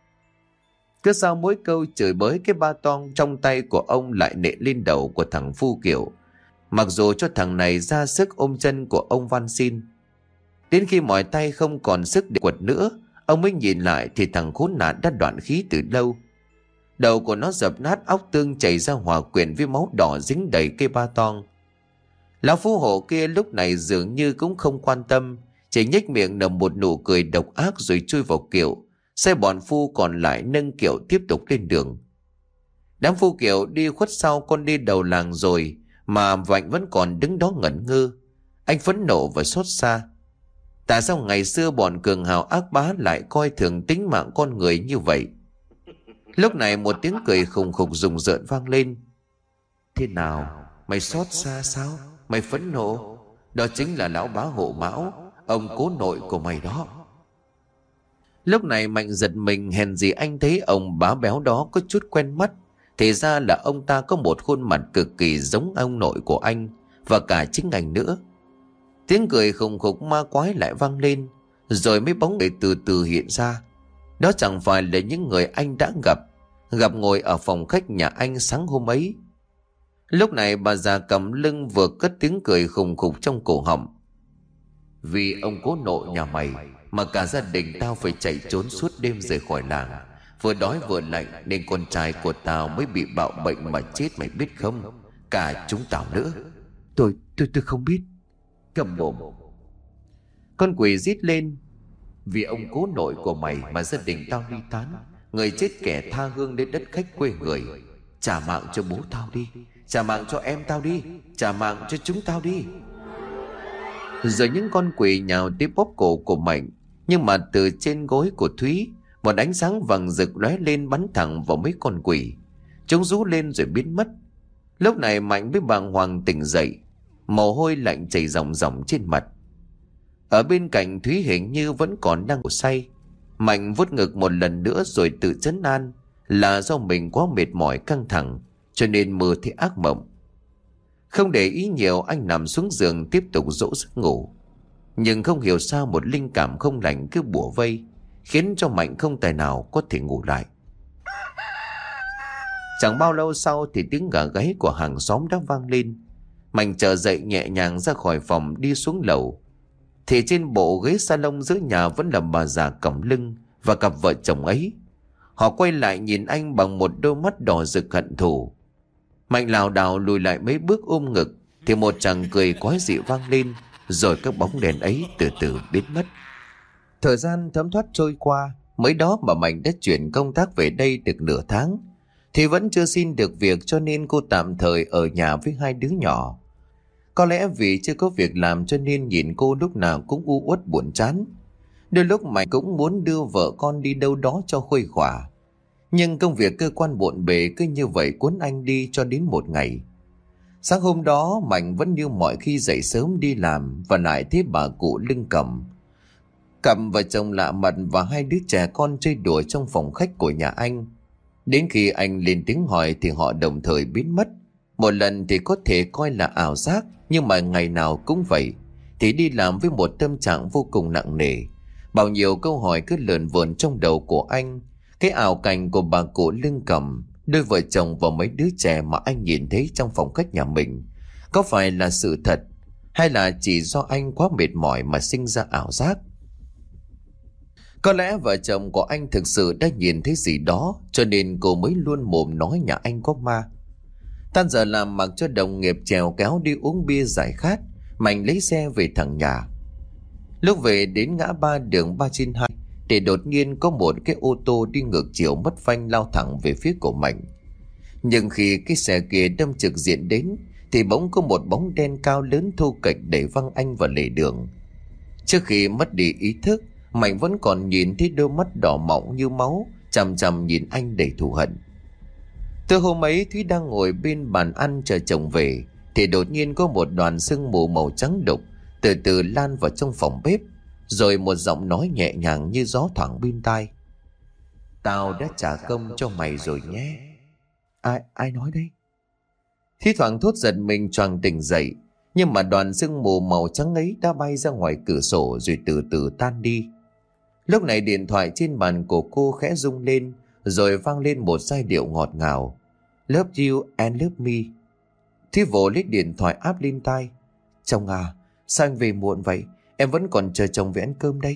Cứ sau mỗi câu chửi bới, cái ba toang trong tay của ông lại nện lên đầu của thằng phu kiệu, mặc dù cho thằng này ra sức ôm chân của ông van xin. Đến khi mỏi tay không còn sức để quật nữa, ông mới nhìn lại thì thằng khốn nạn đã đoạn khí từ lâu. Đầu của nó dập nát, óc tương chảy ra hòa quyện với máu đỏ dính đầy cây ba toang. Lão phú hộ kia lúc này dường như cũng không quan tâm, chỉ nhếch miệng nở một nụ cười độc ác rồi chui vào kiệu. Xe bọn phu còn lại nâng kiệu tiếp tục lên đường. Đám phu kiệu đi khuất sau con đi đầu làng rồi mà Vạnh vẫn còn đứng đó ngẩn ngơ. Anh phẫn nộ và xót xa. Tại sao ngày xưa bọn cường hào ác bá lại coi thường tính mạng con người như vậy? Lúc này một tiếng cười khùng khục rùng rợn vang lên. Thế nào? Mày xót xa sao? Mày phẫn nộ? Đó chính là lão bá Hộ Mão, ông cố nội của mày đó. Lúc này Mạnh giật mình, hèn gì anh thấy ông bá béo đó có chút quen mắt. Thì ra là ông ta có một khuôn mặt cực kỳ giống ông nội của anh, và cả chính anh nữa. Tiếng cười khùng khục ma quái lại vang lên, rồi mấy bóng người từ từ hiện ra. Đó chẳng phải là những người anh đã gặp, gặp ngồi ở phòng khách nhà anh sáng hôm ấy. Lúc này bà già cầm lưng vừa cất tiếng cười khùng khục trong cổ họng. Vì ông cố nội nhà mày mà cả gia đình tao phải chạy trốn suốt đêm rời khỏi làng. Vừa đói vừa lạnh nên con trai của tao mới bị bạo bệnh mà chết, mày biết không? Cả chúng tao nữa. Tôi, tôi, tôi không biết. Cầm mồm. Con quỷ rít lên. Vì ông cố nội của mày mà gia đình tao ly tán, người chết kẻ tha hương đến đất khách quê người. Trả mạng cho bố tao đi, trả mạng cho em tao đi, trả mạng cho chúng tao đi. Rồi những con quỷ nhào tới bóp cổ của Mạnh. Nhưng mà từ trên gối của Thúy, một ánh sáng vàng rực lóe lên bắn thẳng vào mấy con quỷ. Chúng rú lên rồi biến mất. Lúc này Mạnh với bàng hoàng tỉnh dậy, mồ hôi lạnh chảy ròng ròng trên mặt. Ở bên cạnh Thúy hình như vẫn còn đang ngủ say. Mạnh vuốt ngực một lần nữa rồi tự trấn an là do mình quá mệt mỏi căng thẳng, cho nên mơ thấy ác mộng. Không để ý nhiều, anh nằm xuống giường tiếp tục dỗ giấc ngủ. Nhưng không hiểu sao một linh cảm không lành cứ bủa vây, khiến cho Mạnh không tài nào có thể ngủ lại. Chẳng bao lâu sau thì tiếng gà gáy của hàng xóm đã vang lên. Mạnh trở dậy nhẹ nhàng ra khỏi phòng đi xuống lầu. Thì trên bộ ghế salon giữa nhà vẫn là bà già còng lưng và cặp vợ chồng ấy. Họ quay lại nhìn anh bằng một đôi mắt đỏ rực hận thù. Mạnh lảo đảo lùi lại mấy bước ôm ngực thì một chàng cười quái dị vang lên, rồi các bóng đèn ấy từ từ biến mất. Thời gian thấm thoát trôi qua, mới đó mà Mạnh đã chuyển công tác về đây được nửa tháng thì vẫn chưa xin được việc, cho nên cô tạm thời ở nhà với hai đứa nhỏ. Có lẽ vì chưa có việc làm cho nên nhìn cô lúc nào cũng u uất buồn chán. Đôi lúc Mạnh cũng muốn đưa vợ con đi đâu đó cho khuây khỏa, nhưng công việc cơ quan bộn bề cứ như vậy cuốn anh đi cho đến một ngày. Sáng hôm đó Mạnh vẫn như mọi khi dậy sớm đi làm và lại thấy bà cụ lưng còng. Cặp vợ chồng lạ mặt và hai đứa trẻ con chơi đùa trong phòng khách của nhà anh. Đến khi anh lên tiếng hỏi thì họ đồng thời biến mất. Một lần thì có thể coi là ảo giác, nhưng mà ngày nào cũng vậy. Thì đi làm với một tâm trạng vô cùng nặng nề. Bao nhiêu câu hỏi cứ lượn vợn trong đầu của anh. Cái ảo cảnh của bà cụ lưng còng, đôi vợ chồng và mấy đứa trẻ mà anh nhìn thấy trong phòng khách nhà mình, có phải là sự thật hay là chỉ do anh quá mệt mỏi mà sinh ra ảo giác? Có lẽ vợ chồng của anh thực sự đã nhìn thấy gì đó, cho nên cô mới luôn mồm nói nhà anh có ma. Tan giờ làm mặc cho đồng nghiệp chèo kéo đi uống bia giải khát, Mạnh lấy xe về thẳng nhà. Lúc về đến ngã ba đường ba trên hai thì đột nhiên có một cái ô tô đi ngược chiều mất phanh lao thẳng về phía của Mạnh. Nhưng khi cái xe kia đâm trực diện đến thì bỗng có một bóng đen cao lớn thô kệch đẩy văng anh vào lề đường. Trước khi mất đi ý thức, Mạnh vẫn còn nhìn thấy đôi mắt đỏ mọng như máu chằm chằm nhìn anh đầy thù hận. Từ hôm ấy Thúy đang ngồi bên bàn ăn chờ chồng về thì đột nhiên có một đoàn sương mù màu trắng đục từ từ lan vào trong phòng bếp, rồi một giọng nói nhẹ nhàng như gió thoảng bên tai: "Tao đã trả công cho mày rồi nhé." Ai ai nói đây? Thi thoảng thốt giật mình choàng tỉnh dậy, nhưng mà đoàn sương mù màu trắng ấy đã bay ra ngoài cửa sổ rồi từ từ tan đi. Lúc này điện thoại trên bàn của cô khẽ rung lên, rồi vang lên một giai điệu ngọt ngào: "Love you and love me." Thi vỗ lấy điện thoại áp lên tai: "Chồng à, sao anh về muộn vậy? Em vẫn còn chờ chồng về ăn cơm đây."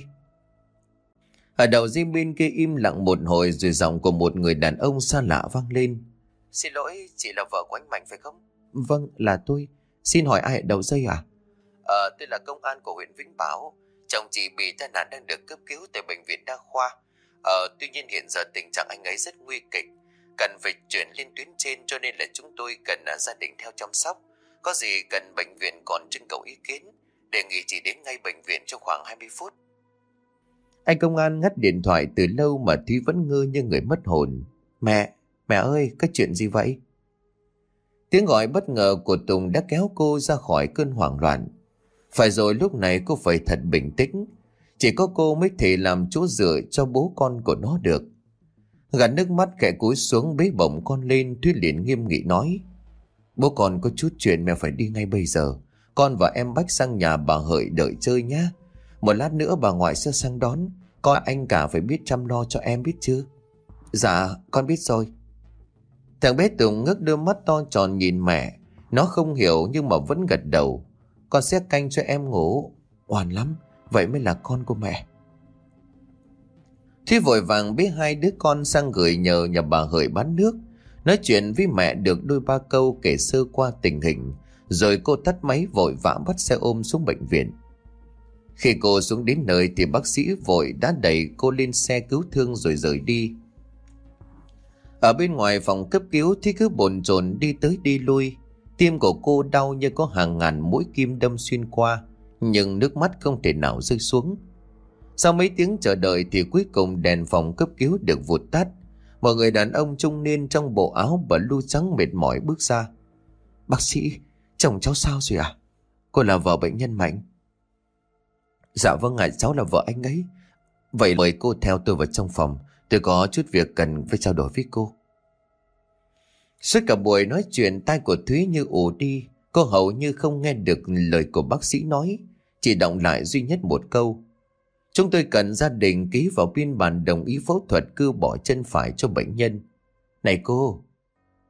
Ở đầu dây bên kia im lặng một hồi, rồi giọng của một người đàn ông xa lạ vang lên: "Xin lỗi, chị là vợ của anh Mạnh phải không?" "Vâng, là tôi. Xin hỏi ai ở đầu dây à?" Ờ, tôi là công an của huyện Vĩnh Bảo. Chồng chị bị tai nạn đang được cấp cứu tại bệnh viện đa khoa. Ờ, tuy nhiên hiện giờ tình trạng anh ấy rất nguy kịch, cần phải chuyển lên tuyến trên, cho nên là chúng tôi cần uh, gia đình theo chăm sóc. Có gì cần bệnh viện còn trưng cầu ý kiến, đề nghị chị đến ngay bệnh viện trong khoảng hai mươi phút. Anh công an ngắt điện thoại từ lâu mà Thúy vẫn ngơ như người mất hồn. Mẹ, mẹ ơi, có chuyện gì vậy?" Tiếng gọi bất ngờ của Tùng đã kéo cô ra khỏi cơn hoảng loạn. Phải rồi, lúc này cô phải thật bình tĩnh. Chỉ có cô mới thể làm chỗ dựa cho bố con của nó được. Gạt nước mắt khẽ cúi xuống bế bổng con lên, Thúy liền nghiêm nghị nói: "Bố con có chút chuyện mẹ phải đi ngay bây giờ. Con và em Bách sang nhà bà Hợi đợi chơi nhé. Một lát nữa bà ngoại sẽ sang đón. Con anh cả phải biết chăm lo cho em, biết chưa?" "Dạ, con biết rồi." Thằng bé Tùng ngước đôi mắt to tròn nhìn mẹ. Nó không hiểu nhưng mà vẫn gật đầu: "Con sẽ canh cho em ngủ." "Oan lắm, vậy mới là con của mẹ." Thúy vội vàng bế hai đứa con sang gửi nhờ nhà bà Hợi bán nước, nói chuyện với mẹ được đôi ba câu kể sơ qua tình hình, rồi cô tắt máy vội vã bắt xe ôm xuống bệnh viện. Khi cô xuống đến nơi thì bác sĩ vội đã đẩy cô lên xe cứu thương rồi rời đi. Ở bên ngoài phòng cấp cứu thì cứ bồn chồn đi tới đi lui. Tim của cô đau như có hàng ngàn mũi kim đâm xuyên qua, nhưng nước mắt không thể nào rơi xuống. Sau mấy tiếng chờ đợi thì cuối cùng đèn phòng cấp cứu được vụt tắt. Một người đàn ông trung niên trong bộ áo blue trắng mệt mỏi bước ra. "Bác sĩ, chồng cháu sao rồi à?" "Cô là vợ bệnh nhân Mạnh." "Dạ vâng ạ, cháu là vợ anh ấy." "Vậy mời cô theo tôi vào trong phòng, tôi có chút việc cần phải trao đổi với cô." Suốt cả buổi nói chuyện, tai của Thúy như ù đi. Cô hầu như không nghe được lời của bác sĩ nói, chỉ đọng lại duy nhất một câu: "Chúng tôi cần gia đình ký vào biên bản đồng ý phẫu thuật cưa bỏ chân phải cho bệnh nhân." "Này cô."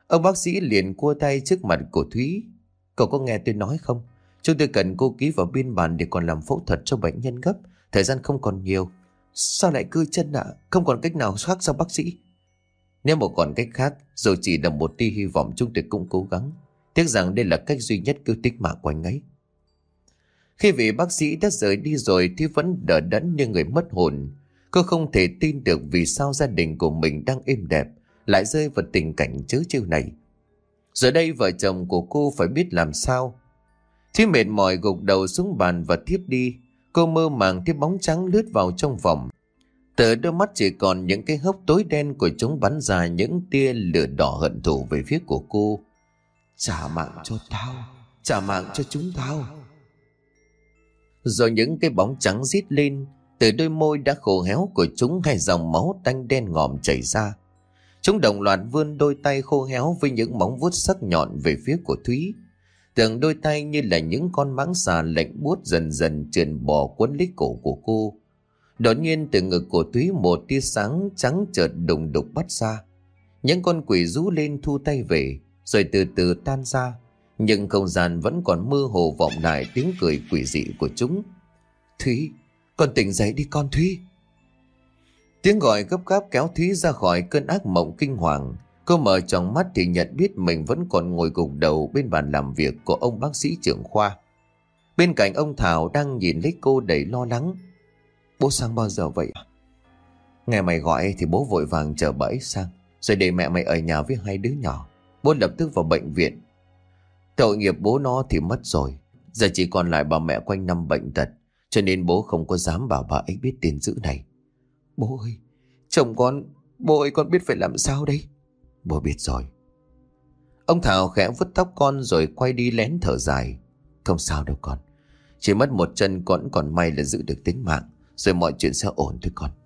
Ông bác sĩ liền cua tay trước mặt của Thúy. Cậu có nghe tôi nói không? Chúng tôi cần cô ký vào biên bản để còn làm phẫu thuật cho bệnh nhân gấp. Thời gian không còn nhiều. Sao lại cưa chân ạ? À? Không còn cách nào khác sao bác sĩ? Nếu mà còn cách khác, dù chỉ là một tia hy vọng, chúng tôi cũng cố gắng. Tiếc rằng đây là cách duy nhất cứu tích mạng của anh ấy. Khi vị bác sĩ đã rời đi rồi thì vẫn đờ đẫn như người mất hồn. Cô không thể tin được vì sao gia đình của mình đang êm đẹp lại rơi vào tình cảnh trớ trêu này. Giờ đây vợ chồng của cô phải biết làm sao. Thúy mệt mỏi gục đầu xuống bàn và thiếp đi. Cô mơ màng thấy bóng trắng lướt vào trong phòng. Từ đôi mắt chỉ còn những cái hốc tối đen của chúng bắn ra những tia lửa đỏ hận thù về phía của cô. Trả mạng cho tao, trả mạng cho chúng tao. Rồi những cái bóng trắng rít lên. Từ đôi môi đã khô héo của chúng hai dòng máu tanh đen ngòm chảy ra. Chúng đồng loạt vươn đôi tay khô héo với những móng vuốt sắc nhọn về phía của Thúy. Tưởng đôi tay như là những con mãng xà lạnh buốt dần dần trườn bò quấn lấy cổ của cô. Đột nhiên từ ngực của Thúy một tia sáng trắng chợt đùng đục bắt ra. Những con quỷ rú lên thu tay về, rồi từ từ tan ra. Nhưng không gian vẫn còn mơ hồ vọng lại tiếng cười quỷ dị của chúng. Thúy, con tỉnh dậy đi con Thúy. Tiếng gọi gấp gáp kéo Thúy ra khỏi cơn ác mộng kinh hoàng. Cô mở tròng mắt thì nhận biết mình vẫn còn ngồi gục đầu bên bàn làm việc của ông bác sĩ trưởng khoa. Bên cạnh ông Thảo đang nhìn lấy cô đầy lo lắng. Bố sang bao giờ vậy? Nghe mày gọi thì bố vội vàng chở bà ấy sang, rồi để mẹ mày ở nhà với hai đứa nhỏ. Bố lập tức vào bệnh viện. Tội nghiệp bố nó thì mất rồi, giờ chỉ còn lại bà mẹ quanh năm bệnh tật, cho nên bố không có dám bảo bà ấy biết tin dữ này. Bố ơi, chồng con, bố ơi con biết phải làm sao đây? Bố biết rồi. Ông Thảo khẽ vuốt tóc con rồi quay đi lén thở dài. Không sao đâu con, chỉ mất một chân con còn may là giữ được tính mạng, rồi mọi chuyện sẽ ổn thôi con.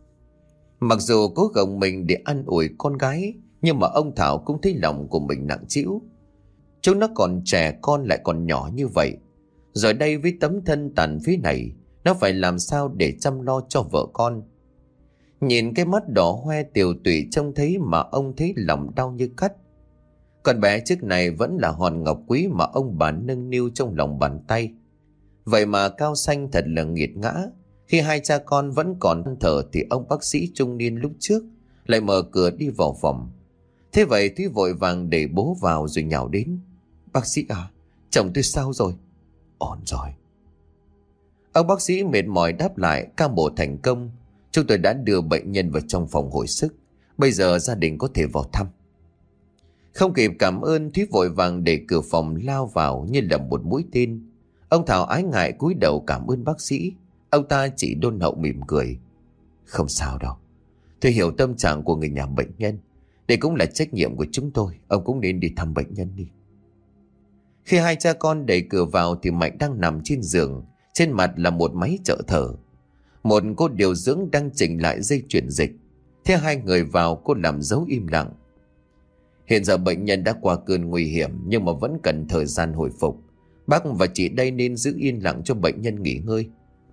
Mặc dù cố gồng mình để an ủi con gái, nhưng mà ông Thảo cũng thấy lòng của mình nặng trĩu. Chúng nó còn trẻ con lại còn nhỏ như vậy. Rồi đây với tấm thân tàn phế này, nó phải làm sao để chăm lo cho vợ con. Nhìn cái mắt đỏ hoe tiều tụy trông thấy mà ông thấy lòng đau như cắt. Con bé trước này vẫn là hòn ngọc quý mà ông bà nâng niu trong lòng bàn tay. Vậy mà Cao Xanh thật là nghiệt ngã. Khi hai cha con vẫn còn thở thì ông bác sĩ trung niên lúc trước lại mở cửa đi vào phòng. Thế vậy Thúy vội vàng để bố vào rồi nhào đến. Bác sĩ à, chồng tôi sao rồi? Ổn rồi. Ông bác sĩ mệt mỏi đáp lại. Ca mổ thành công. Chúng tôi đã đưa bệnh nhân vào trong phòng hồi sức. Bây giờ gia đình có thể vào thăm. Không kịp cảm ơn, Thúy vội vàng để cửa phòng lao vào như là một mũi tên. Ông Thảo ái ngại cúi đầu cảm ơn bác sĩ. Ông ta chỉ đôn hậu mỉm cười. Không sao đâu, tôi hiểu tâm trạng của người nhà bệnh nhân. Đây cũng là trách nhiệm của chúng tôi. Ông cũng nên đi thăm bệnh nhân đi. Khi hai cha con đẩy cửa vào thì Mạnh đang nằm trên giường. Trên mặt là một máy trợ thở. Một cô điều dưỡng đang chỉnh lại dây chuyển dịch. Thế hai người vào, cô làm dấu im lặng. Hiện giờ bệnh nhân đã qua cơn nguy hiểm, nhưng mà vẫn cần thời gian hồi phục. Bác và chị đây nên giữ yên lặng cho bệnh nhân nghỉ ngơi.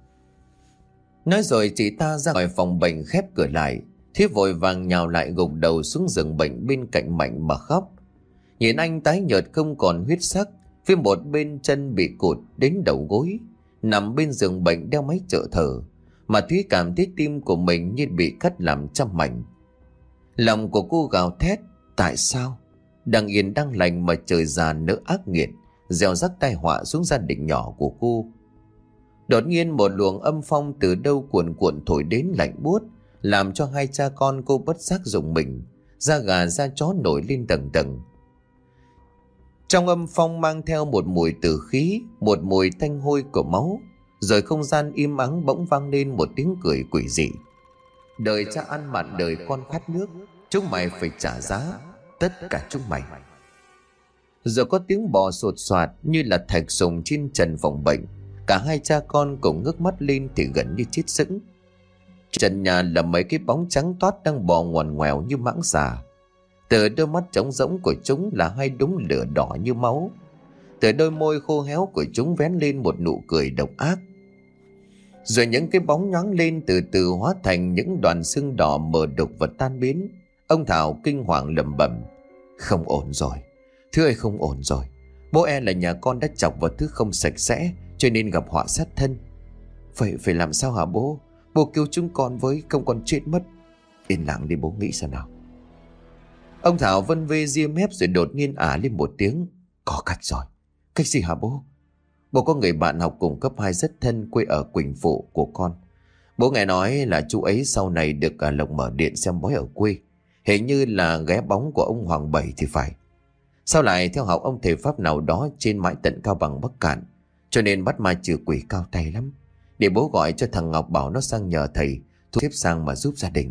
Nói rồi chị ta ra khỏi phòng bệnh khép cửa lại. Thế vội vàng nhào lại gục đầu xuống giường bệnh bên cạnh Mạnh mà khóc. Nhìn anh tái nhợt không còn huyết sắc, với một bên chân bị cụt đến đầu gối, nằm bên giường bệnh đeo máy trợ thở, mà Thúy cảm thấy tim của mình như bị cắt làm trăm mảnh. Lòng của cô gào thét. Tại sao? Đang yên đang lành mà trời già nỡ ác nghiệt, gieo rắc tai họa xuống gia đình nhỏ của cô. Đột nhiên một luồng âm phong từ đâu cuồn cuộn thổi đến lạnh buốt, làm cho hai cha con cô bất giác rùng mình, da gà da chó nổi lên tầng tầng. Trong âm phong mang theo một mùi tử khí, một mùi tanh hôi của máu. Rồi không gian im ắng bỗng vang lên một tiếng cười quỷ dị. Đời cha ăn mặn đời con khát nước, chúng mày phải trả giá, tất cả chúng mày. Rồi có tiếng bò sột soạt như là thạch sùng trên trần phòng bệnh. Cả hai cha con cùng ngước mắt lên thì gần như chết sững. Trần nhà là mấy cái bóng trắng toát đang bò ngoằn ngoèo như mãng xà. Từ đôi mắt trống rỗng của chúng là hai đốm lửa đỏ như máu. Từ đôi môi khô héo của chúng vén lên một nụ cười độc ác. Rồi những cái bóng nhoáng lên từ từ hóa thành những đoàn xương đỏ mờ đục và tan biến. Ông Thảo kinh hoàng lẩm bẩm. Không ổn rồi, Thứ ơi không ổn rồi. Bố e là nhà con đã chọc vào thứ không sạch sẽ, cho nên gặp họa sát thân. Vậy phải làm sao hả bố? Bố cứu chúng con với, không con chết mất. Yên lặng đi bố nghĩ sao nào. Ông Thảo vân vê ria mép rồi đột nhiên ả lên một tiếng. Có cách rồi. Cách gì hả bố? Bố có người bạn học cùng cấp hai rất thân, quê ở Quỳnh Phụ của con. Bố nghe nói là chú ấy sau này được à, Lộc mở điện xem bói ở quê. Hình như là ghé bóng của ông Hoàng Bảy thì phải. Sau lại theo học ông thầy pháp nào đó trên mái tận Cao Bằng Bắc Cạn, cho nên bắt ma trừ quỷ cao tay lắm. Để bố gọi cho thằng Ngọc bảo nó sang nhờ thầy thu xếp sang mà giúp gia đình.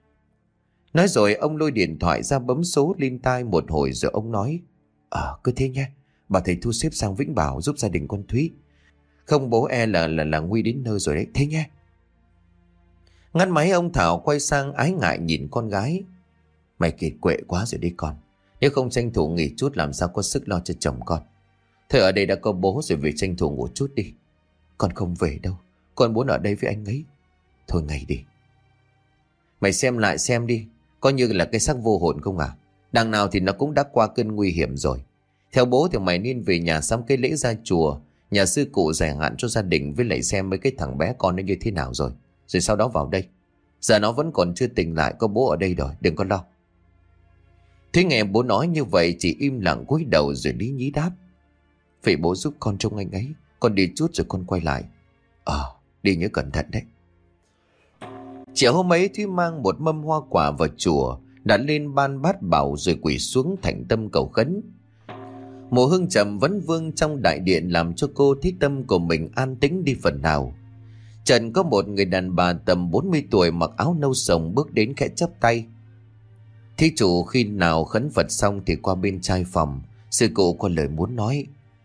Nói rồi ông lôi điện thoại ra bấm số lên tai một hồi rồi ông nói: Ờ cứ thế nhé, bà thầy thu xếp sang Vĩnh Bảo giúp gia đình con Thúy. Không bố e là là là nguy đến nơi rồi đấy, thế nhé. Ngắt máy ông Thảo quay sang ái ngại nhìn con gái. Mày kiệt quệ quá rồi đi con. Nếu không tranh thủ nghỉ chút làm sao có sức lo cho chồng con. Thôi ở đây đã có bố rồi, về tranh thủ ngủ chút đi. Con không về đâu, con muốn ở đây với anh ấy. Thôi ngay đi. Mày xem lại xem đi, coi như là cái xác vô hồn không à. Đằng nào thì nó cũng đã qua cơn nguy hiểm rồi. Theo bố thì mày nên về nhà sắm cái lễ ra chùa, nhà sư cụ giải hạn cho gia đình, với lại xem mấy cái thằng bé con nó như thế nào rồi. Rồi sau đó vào đây. Giờ nó vẫn còn chưa tỉnh lại, có bố ở đây rồi, đừng có lo. Thế nghe bố nói như vậy chỉ im lặng cúi đầu rồi lý nhí đáp: Vậy bố giúp con trông anh ấy, con đi chút rồi con quay lại. Ờ, đi nhớ cẩn thận đấy. Chiều hôm ấy Thúy mang một mâm hoa quả vào chùa, đặt lên ban bát bảo rồi quỳ xuống thành tâm cầu khấn. Mùi hương trầm vẫn vương trong đại điện làm cho cô thấy tâm của mình an tĩnh đi phần nào. Trần có một người đàn bà tầm bốn mươi tuổi mặc áo nâu sồng bước đến khẽ chắp tay. Thí chủ khi nào khấn Phật xong thì qua bên trai phòng, sư cụ có lời muốn nói.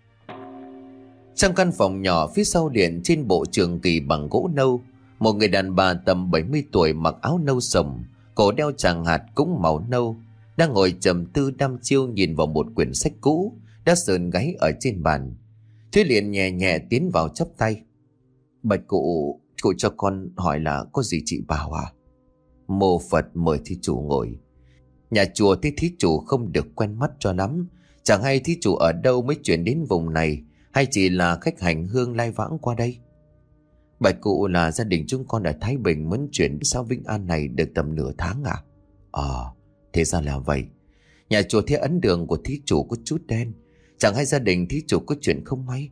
Trong căn phòng nhỏ phía sau điện trên bộ trường kỳ bằng gỗ nâu, một người đàn bà tầm bảy mươi tuổi mặc áo nâu sồng, cổ đeo tràng hạt cũng màu nâu, đang ngồi trầm tư đăm chiêu nhìn vào một quyển sách cũ đã sờn gáy ở trên bàn. Thúy liền nhẹ nhẹ tiến vào chắp tay. Bạch cụ, cụ cho con hỏi là có gì chị bảo à? Mô Phật, mời thí chủ ngồi. Nhà chùa thì thí chủ không được quen mắt cho lắm, chẳng hay thí chủ ở đâu mới chuyển đến vùng này, hay chỉ là khách hành hương lai vãng qua đây? Bạch cụ, là gia đình chúng con ở Thái Bình muốn chuyển xã Vĩnh An này được tầm nửa tháng à? Ờ, thế ra là vậy. Nhà chùa Thế Ấn Đường của thí chủ có chút đen, chẳng hay gia đình thí chủ có chuyện không may.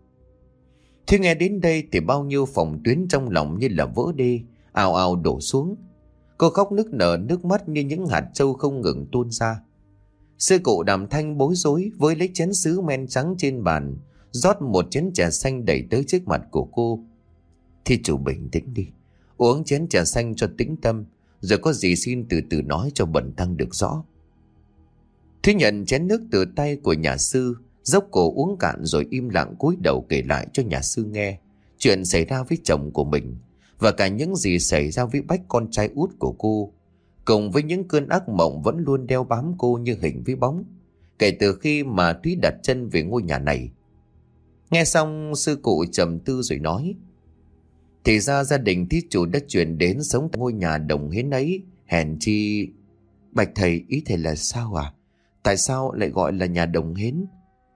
Thế nghe đến đây thì bao nhiêu phòng tuyến trong lòng như là vỡ đê, ào ào đổ xuống. Cô khóc nức nở, nước mắt như những hạt trâu không ngừng tuôn ra. Sư cụ Đàm Thanh bối rối với lấy chén sứ men trắng trên bàn, rót một chén trà xanh đẩy tới trước mặt của cô. Thí chủ bình tĩnh đi, uống chén trà xanh cho tĩnh tâm, rồi có gì xin từ từ nói cho bần tăng được rõ. Thúy nhận chén nước từ tay của nhà sư, dốc cổ uống cạn rồi im lặng cúi đầu kể lại cho nhà sư nghe chuyện xảy ra với chồng của mình, và cả những gì xảy ra với Bách, con trai út của cô, cùng với những cơn ác mộng vẫn luôn đeo bám cô như hình với bóng kể từ khi mà Thúy đặt chân về ngôi nhà này. Nghe xong sư cụ trầm tư rồi nói: Thì ra gia đình thí chủ đã chuyển đến sống tại ngôi nhà đồng hiến ấy, hèn chi... Bạch thầy, ý thầy là sao à? Tại sao lại gọi là nhà đồng hiến?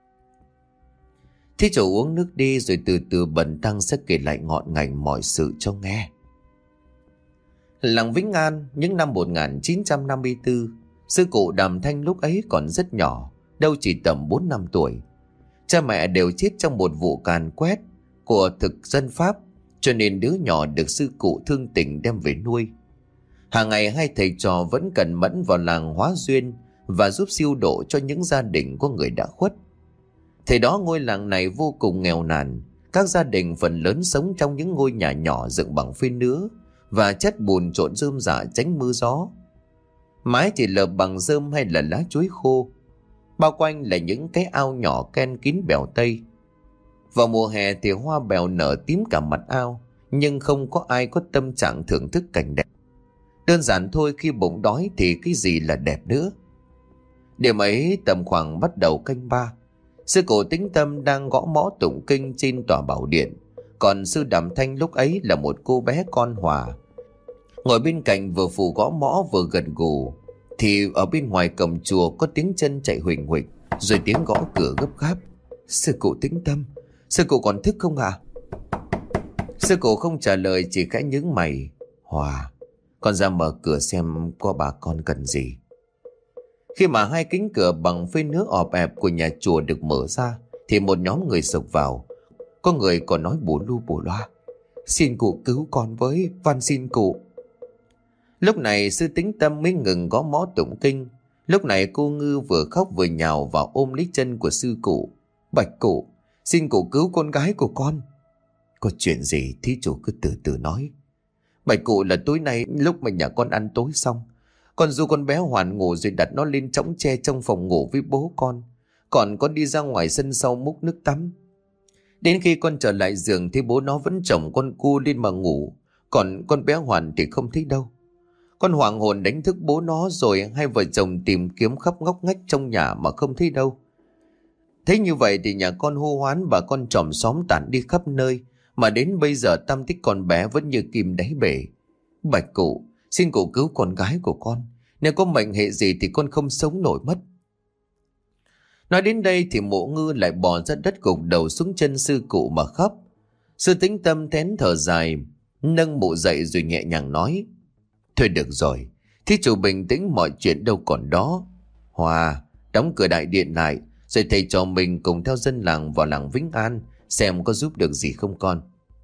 Thí chủ uống nước đi rồi từ từ bần tăng sẽ kể lại ngọn ngành mọi sự cho nghe. Làng Vĩnh An những năm một nghìn chín trăm năm mươi tư, sư cụ Đàm Thanh lúc ấy còn rất nhỏ, đâu chỉ tầm bốn năm tuổi. Cha mẹ đều chết trong một vụ càn quét của thực dân Pháp, cho nên đứa nhỏ được sư cụ thương tình đem về nuôi. Hàng ngày hai thầy trò vẫn cần mẫn vào làng hóa duyên và giúp siêu độ cho những gia đình có người đã khuất. Thời đó ngôi làng này vô cùng nghèo nàn, các gia đình phần lớn sống trong những ngôi nhà nhỏ dựng bằng phên nứa và chất bùn trộn rơm rạ tránh mưa gió. Mái thì lợp bằng rơm hay là lá chuối khô, bao quanh là những cái ao nhỏ ken kín bèo tây. Vào mùa hè thì hoa bèo nở tím cả mặt ao, nhưng không có ai có tâm trạng thưởng thức cảnh đẹp. Đơn giản thôi, khi bụng đói thì cái gì là đẹp nữa. Đêm ấy tầm khoảng bắt đầu canh ba, sư cụ Tĩnh Tâm đang gõ mõ tụng kinh trên tòa bảo điện, còn sư Đàm Thanh lúc ấy là một cô bé con Hòa, ngồi bên cạnh vừa phụ gõ mõ vừa gật gù. thì ở bên ngoài cổng chùa có tiếng chân chạy huỳnh huỳnh, rồi tiếng gõ cửa gấp gáp. Sư cụ tĩnh tâm, sư cụ còn thức không ạ? À? Sư cụ không trả lời, chỉ khẽ nhướng mày. Hòa, con ra mở cửa xem có bà con cần gì. Khi mà hai cánh cửa bằng phên nước ọp ẹp của nhà chùa được mở ra, thì một nhóm người sộc vào. Có người còn nói bù lu bù loa: Xin cụ cứu con với, van xin cụ. Lúc này sư Tĩnh Tâm mới ngừng gõ mõ tụng kinh. Lúc này cô Ngư vừa khóc vừa nhào vào ôm lấy chân của sư cụ. Bạch cụ, xin cụ cứu con gái của con. Có chuyện gì thí chủ cứ từ từ nói. Bạch cụ, là tối nay lúc mà nhà con ăn tối xong, con du con bé Hoàn ngủ rồi đặt nó lên chõng tre trong phòng ngủ với bố con. Còn con đi ra ngoài sân sau múc nước tắm. Đến khi con trở lại giường thì bố nó vẫn chồng con cu lên mà ngủ. Còn con bé Hoàn thì không thấy đâu. Con hoảng hồn đánh thức bố nó, rồi hai vợ chồng tìm kiếm khắp ngóc ngách trong nhà mà không thấy đâu. Thế như vậy thì nhà con hô hoán bà con chòm xóm tản đi khắp nơi, mà đến bây giờ tâm tích con bé vẫn như kim đáy bể. Bạch cụ, xin cụ cứu con gái của con. Nếu có mệnh hệ gì thì con không sống nổi mất. Nói đến đây thì Mộ Ngư lại bò ra đất gục đầu xuống chân sư cụ mà khóc. Sư Tĩnh Tâm thén thở dài, nâng mụ dậy rồi nhẹ nhàng nói: Thôi được rồi, thí chủ bình tĩnh, mọi chuyện đâu còn đó. Hòa, đóng cửa đại điện lại, rồi thầy trò mình cùng theo dân làng vào làng Vĩnh An xem có giúp được gì không con.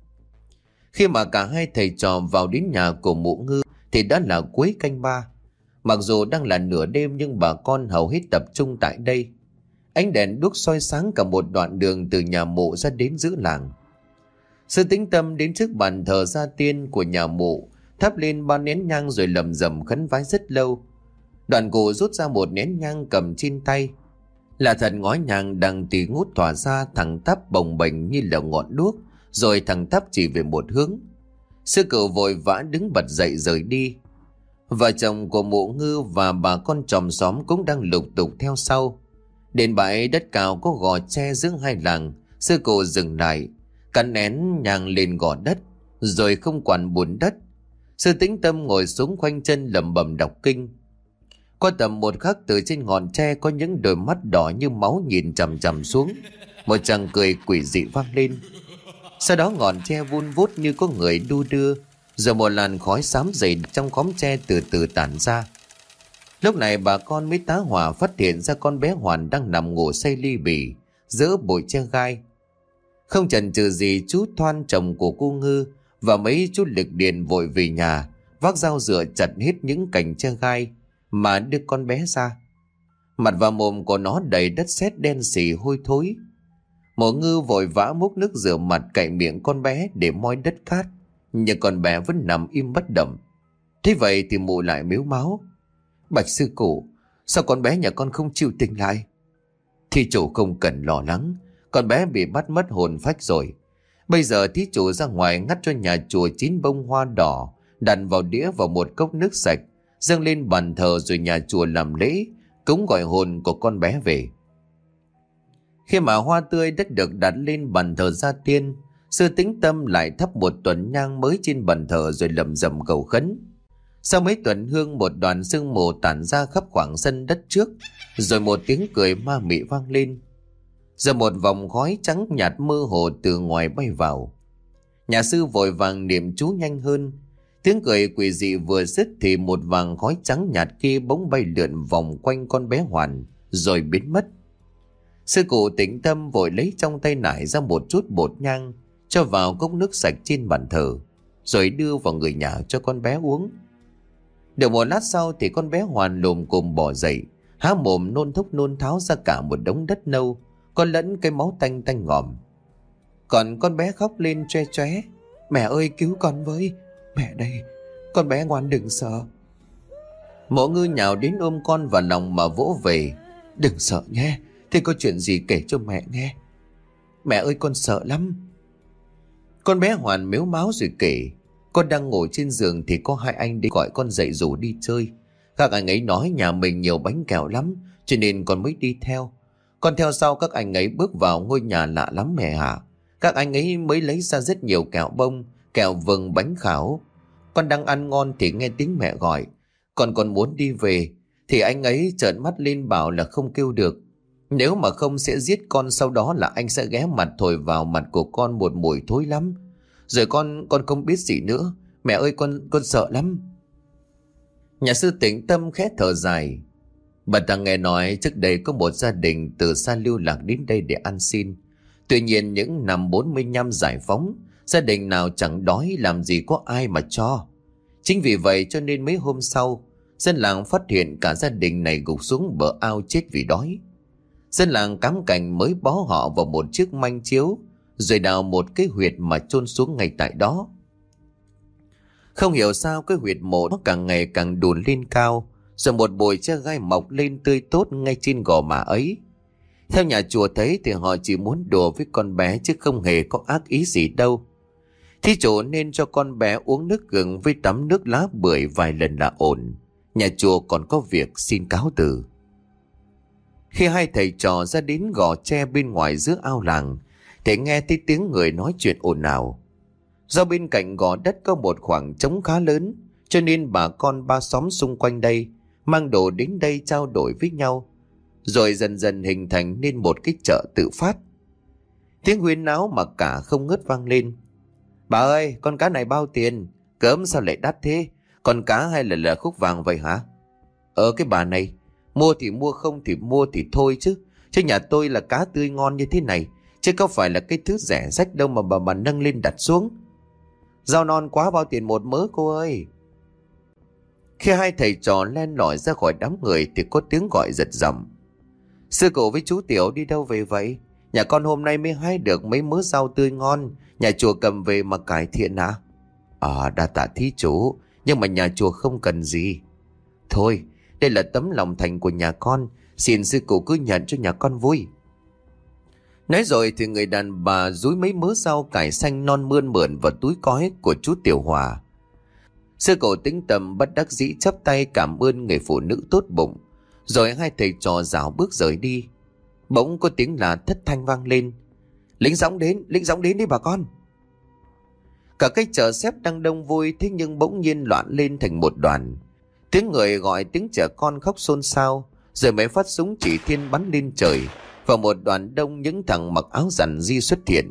Khi mà cả hai thầy trò vào đến nhà của Mộ Ngư thì đã là cuối canh ba. Mặc dù đang là nửa đêm nhưng bà con hầu hết tập trung tại đây. Ánh đèn đuốc soi sáng cả một đoạn đường từ nhà mộ ra đến giữa làng. Sư Tĩnh Tâm đến trước bàn thờ gia tiên của nhà mộ, thắp lên ba nén nhang rồi lầm rầm khấn vái rất lâu. Đoàn cụ rút ra một nén nhang cầm trên tay. Là thật, ngói nhang đang tùy ngút tỏa ra thẳng tắp bồng bềnh như là ngọn đuốc, rồi thẳng tắp chỉ về một hướng. Sư cụ vội vã đứng bật dậy rời đi. Vợ chồng của Mộ Ngư và bà con chòm xóm cũng đang lục tục theo sau. Đến bãi đất cao có gò tre giữa hai làng, sư cụ dừng lại, cắn nén nhang lên gò đất, rồi không quản bùn đất. Sư Tĩnh Tâm ngồi xuống khoanh chân lẩm bẩm đọc kinh. Qua tầm một khắc, từ trên ngọn tre có những đôi mắt đỏ như máu nhìn chằm chằm xuống. Một tràng cười quỷ dị vang lên. Sau đó ngọn tre vun vút như có người đu đưa, rồi một làn khói xám dày trong khóm tre từ từ tản ra. Lúc này bà con mới tá hỏa phát hiện ra con bé Hoàn đang nằm ngủ say ly bì giữa bụi tre gai. Không chần chừ gì, chú Thoan chồng của cô Ngư và mấy chú lực điền vội về nhà, vác dao dựa chặt hết những cành tre gai mà đưa con bé ra. Mặt và mồm của nó đầy đất sét đen xì hôi thối. Mộ Ngư vội vã múc nước rửa mặt cạy miệng con bé để moi đất cát, nhưng con bé vẫn nằm im bất động. Thế vậy thì mụ lại mếu máo: Bạch sư cụ, sao con bé nhà con không chịu tỉnh lại? Thí chủ không cần lo lắng, con bé bị bắt mất hồn phách rồi. Bây giờ thí chủ ra ngoài ngắt cho nhà chùa chín bông hoa đỏ, đặt vào đĩa vào một cốc nước sạch, dâng lên bàn thờ, rồi nhà chùa làm lễ cúng gọi hồn của con bé về. Khi mà hoa tươi đất được đặt lên bàn thờ gia tiên, sư Tĩnh Tâm lại thắp một tuần nhang mới trên bàn thờ rồi lầm rầm cầu khấn. Sau mấy tuần hương, một đoàn sương mù tản ra khắp khoảng sân đất trước, rồi một tiếng cười ma mị vang lên. Rồi một vòng khói trắng nhạt mơ hồ từ ngoài bay vào. Nhà sư vội vàng niệm chú nhanh hơn. Tiếng cười quỷ dị vừa dứt thì một vàng khói trắng nhạt kia bỗng bay lượn vòng quanh con bé Hoàn rồi biến mất. Sư cụ Tĩnh Tâm vội lấy trong tay nải ra một chút bột nhang, cho vào cốc nước sạch trên bàn thờ, rồi đưa vào người nhà cho con bé uống. Được một lát sau thì con bé Hoàn lồm cồm bò dậy, há mồm nôn thốc nôn tháo ra cả một đống đất nâu, có lẫn cái máu tanh tanh ngòm. Còn con bé khóc lên choe choé: Mẹ ơi cứu con với, mẹ đây, con bé ngoan đừng sợ. Mộ Ngư nhào đến ôm con vào lòng mà vỗ về: Đừng sợ nhé, thế có chuyện gì kể cho mẹ nghe. Mẹ ơi con sợ lắm. Con bé Hoàn mếu máo rồi kể: Con đang ngủ trên giường thì có hai anh đi gọi con dậy rủ đi chơi. Các anh ấy nói nhà mình nhiều bánh kẹo lắm, cho nên con mới đi theo. Con theo sau các anh ấy bước vào ngôi nhà lạ lắm mẹ hả. Các anh ấy mới lấy ra rất nhiều kẹo bông, kẹo vừng, bánh khảo. Con đang ăn ngon thì nghe tiếng mẹ gọi. Con còn muốn đi về, thì anh ấy trợn mắt lên bảo là không kêu được. Nếu mà không sẽ giết con, sau đó là anh sẽ ghé mặt thổi vào mặt của con một mùi thối lắm. Rồi con con không biết gì nữa. Mẹ ơi, con con sợ lắm. Nhà sư Tĩnh Tâm khẽ thở dài. Bà ta nghe nói trước đây có một gia đình từ xa lưu lạc đến đây để ăn xin. Tuy nhiên những năm bốn mươi lăm giải phóng, gia đình nào chẳng đói, làm gì có ai mà cho. Chính vì vậy cho nên mấy hôm sau, dân làng phát hiện cả gia đình này gục xuống bờ ao chết vì đói. Dân làng cắm cành mới bó họ vào một chiếc manh chiếu, rồi đào một cái huyệt mà chôn xuống ngay tại đó. Không hiểu sao cái huyệt mộ nó càng ngày càng đùn lên cao, rồi một bụi tre gai mọc lên tươi tốt ngay trên gò má ấy. Theo nhà chùa thấy thì họ chỉ muốn đùa với con bé chứ không hề có ác ý gì đâu. Thí chủ nên cho con bé uống nước gừng với tắm nước lá bưởi vài lần là ổn. Nhà chùa còn có việc xin cáo từ. Khi hai thầy trò ra đến gò tre bên ngoài giữa ao làng thì nghe thấy tiếng người nói chuyện ồn ào. Do bên cạnh gò đất có một khoảng trống khá lớn, cho nên bà con ba xóm xung quanh đây mang đồ đến đây trao đổi với nhau, rồi dần dần hình thành nên một cái chợ tự phát. Tiếng huyên náo mà cả không ngớt vang lên. Bà ơi, con cá này bao tiền? Cớm sao lại đắt thế? Con cá hay là là khúc vàng vậy hả? Ờ cái bà này, mua thì mua, không thì mua thì thôi chứ. Chứ nhà tôi là cá tươi ngon như thế này, chứ không phải là cái thứ rẻ rách đâu mà bà mà nâng lên đặt xuống. Rau non quá, bao tiền một mớ cô ơi? Khi hai thầy trò len lỏi ra khỏi đám người thì có tiếng gọi giật giọng. Sư cụ với chú Tiểu đi đâu về vậy? Nhà con hôm nay mới hái được mấy mớ rau tươi ngon, nhà chùa cầm về mà cải thiện à? À, đa tạ thí chủ, nhưng mà nhà chùa không cần gì. Thôi, đây là tấm lòng thành của nhà con, xin sư cụ cứ nhận cho nhà con vui. Nói rồi thì người đàn bà dúi mấy mớ rau cải xanh non mơn mởn vào túi cói của chú Tiểu Hòa. Sư cụ Tĩnh Tâm bất đắc dĩ chắp tay cảm ơn người phụ nữ tốt bụng, rồi hai thầy trò rảo bước rời đi. Bỗng có tiếng là thất thanh vang lên. Lính gióng đến, lính gióng đến đi bà con. Cả cái chợ xếp đang đông vui, thế nhưng bỗng nhiên loạn lên thành một đoàn. Tiếng người gọi, tiếng trẻ con khóc xôn xao, rồi mấy phát súng chỉ thiên bắn lên trời, và một đoàn đông những thằng mặc áo rằn di xuất hiện.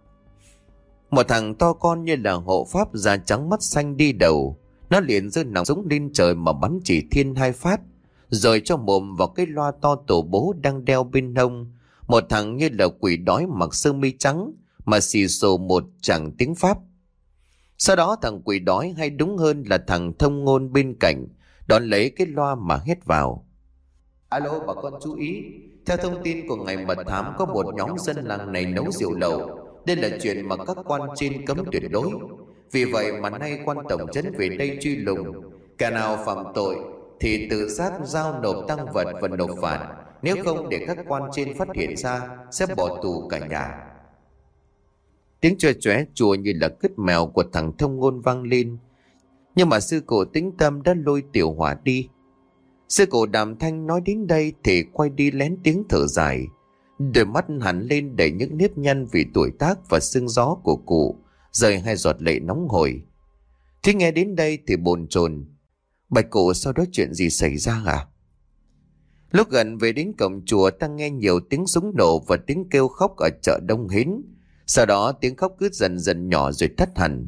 Một thằng to con như là hộ pháp, da trắng mắt xanh đi đầu. Nó liền giơ nòng súng lên trời mà bắn chỉ thiên hai phát, rồi cho mồm vào cái loa to tổ bố đang đeo bên hông. Một thằng như là quỷ đói mặc sơ mi trắng mà xì xồ một tràng tiếng Pháp. Sau đó thằng quỷ đói, hay đúng hơn là thằng thông ngôn bên cạnh, đón lấy cái loa mà hét vào. Alo bà con chú ý, theo thông tin của ngày mật thám có một nhóm dân làng này nấu rượu lẩu. Đây là chuyện mà các quan trên cấm tuyệt đối. Vì vậy mà nay quan tổng trấn về đây truy lùng. Kẻ nào phạm tội thì tự giác giao nộp tăng vật và nộp phạt. Nếu không để các quan trên phát hiện ra sẽ bỏ tù cả nhà. Tiếng chóe chóe chùa như là cứt mèo của thằng thông ngôn vang lên. Nhưng mà sư cụ Tĩnh Tâm đã lôi Tiểu Hòa đi. Sư cụ Đàm Thanh nói đến đây thì quay đi lén tiếng thở dài. Đôi mắt hẳn lên đầy những nếp nhăn vì tuổi tác và sương gió của cụ, rơi hai giọt lệ nóng hổi. Thế nghe đến đây thì bồn chồn. Bạch cụ, sau đó chuyện gì xảy ra à? Lúc gần về đến cổng chùa, ta nghe nhiều tiếng súng nổ và tiếng kêu khóc ở chợ Đông Hến. Sau đó tiếng khóc cứ dần dần nhỏ rồi tắt hẳn.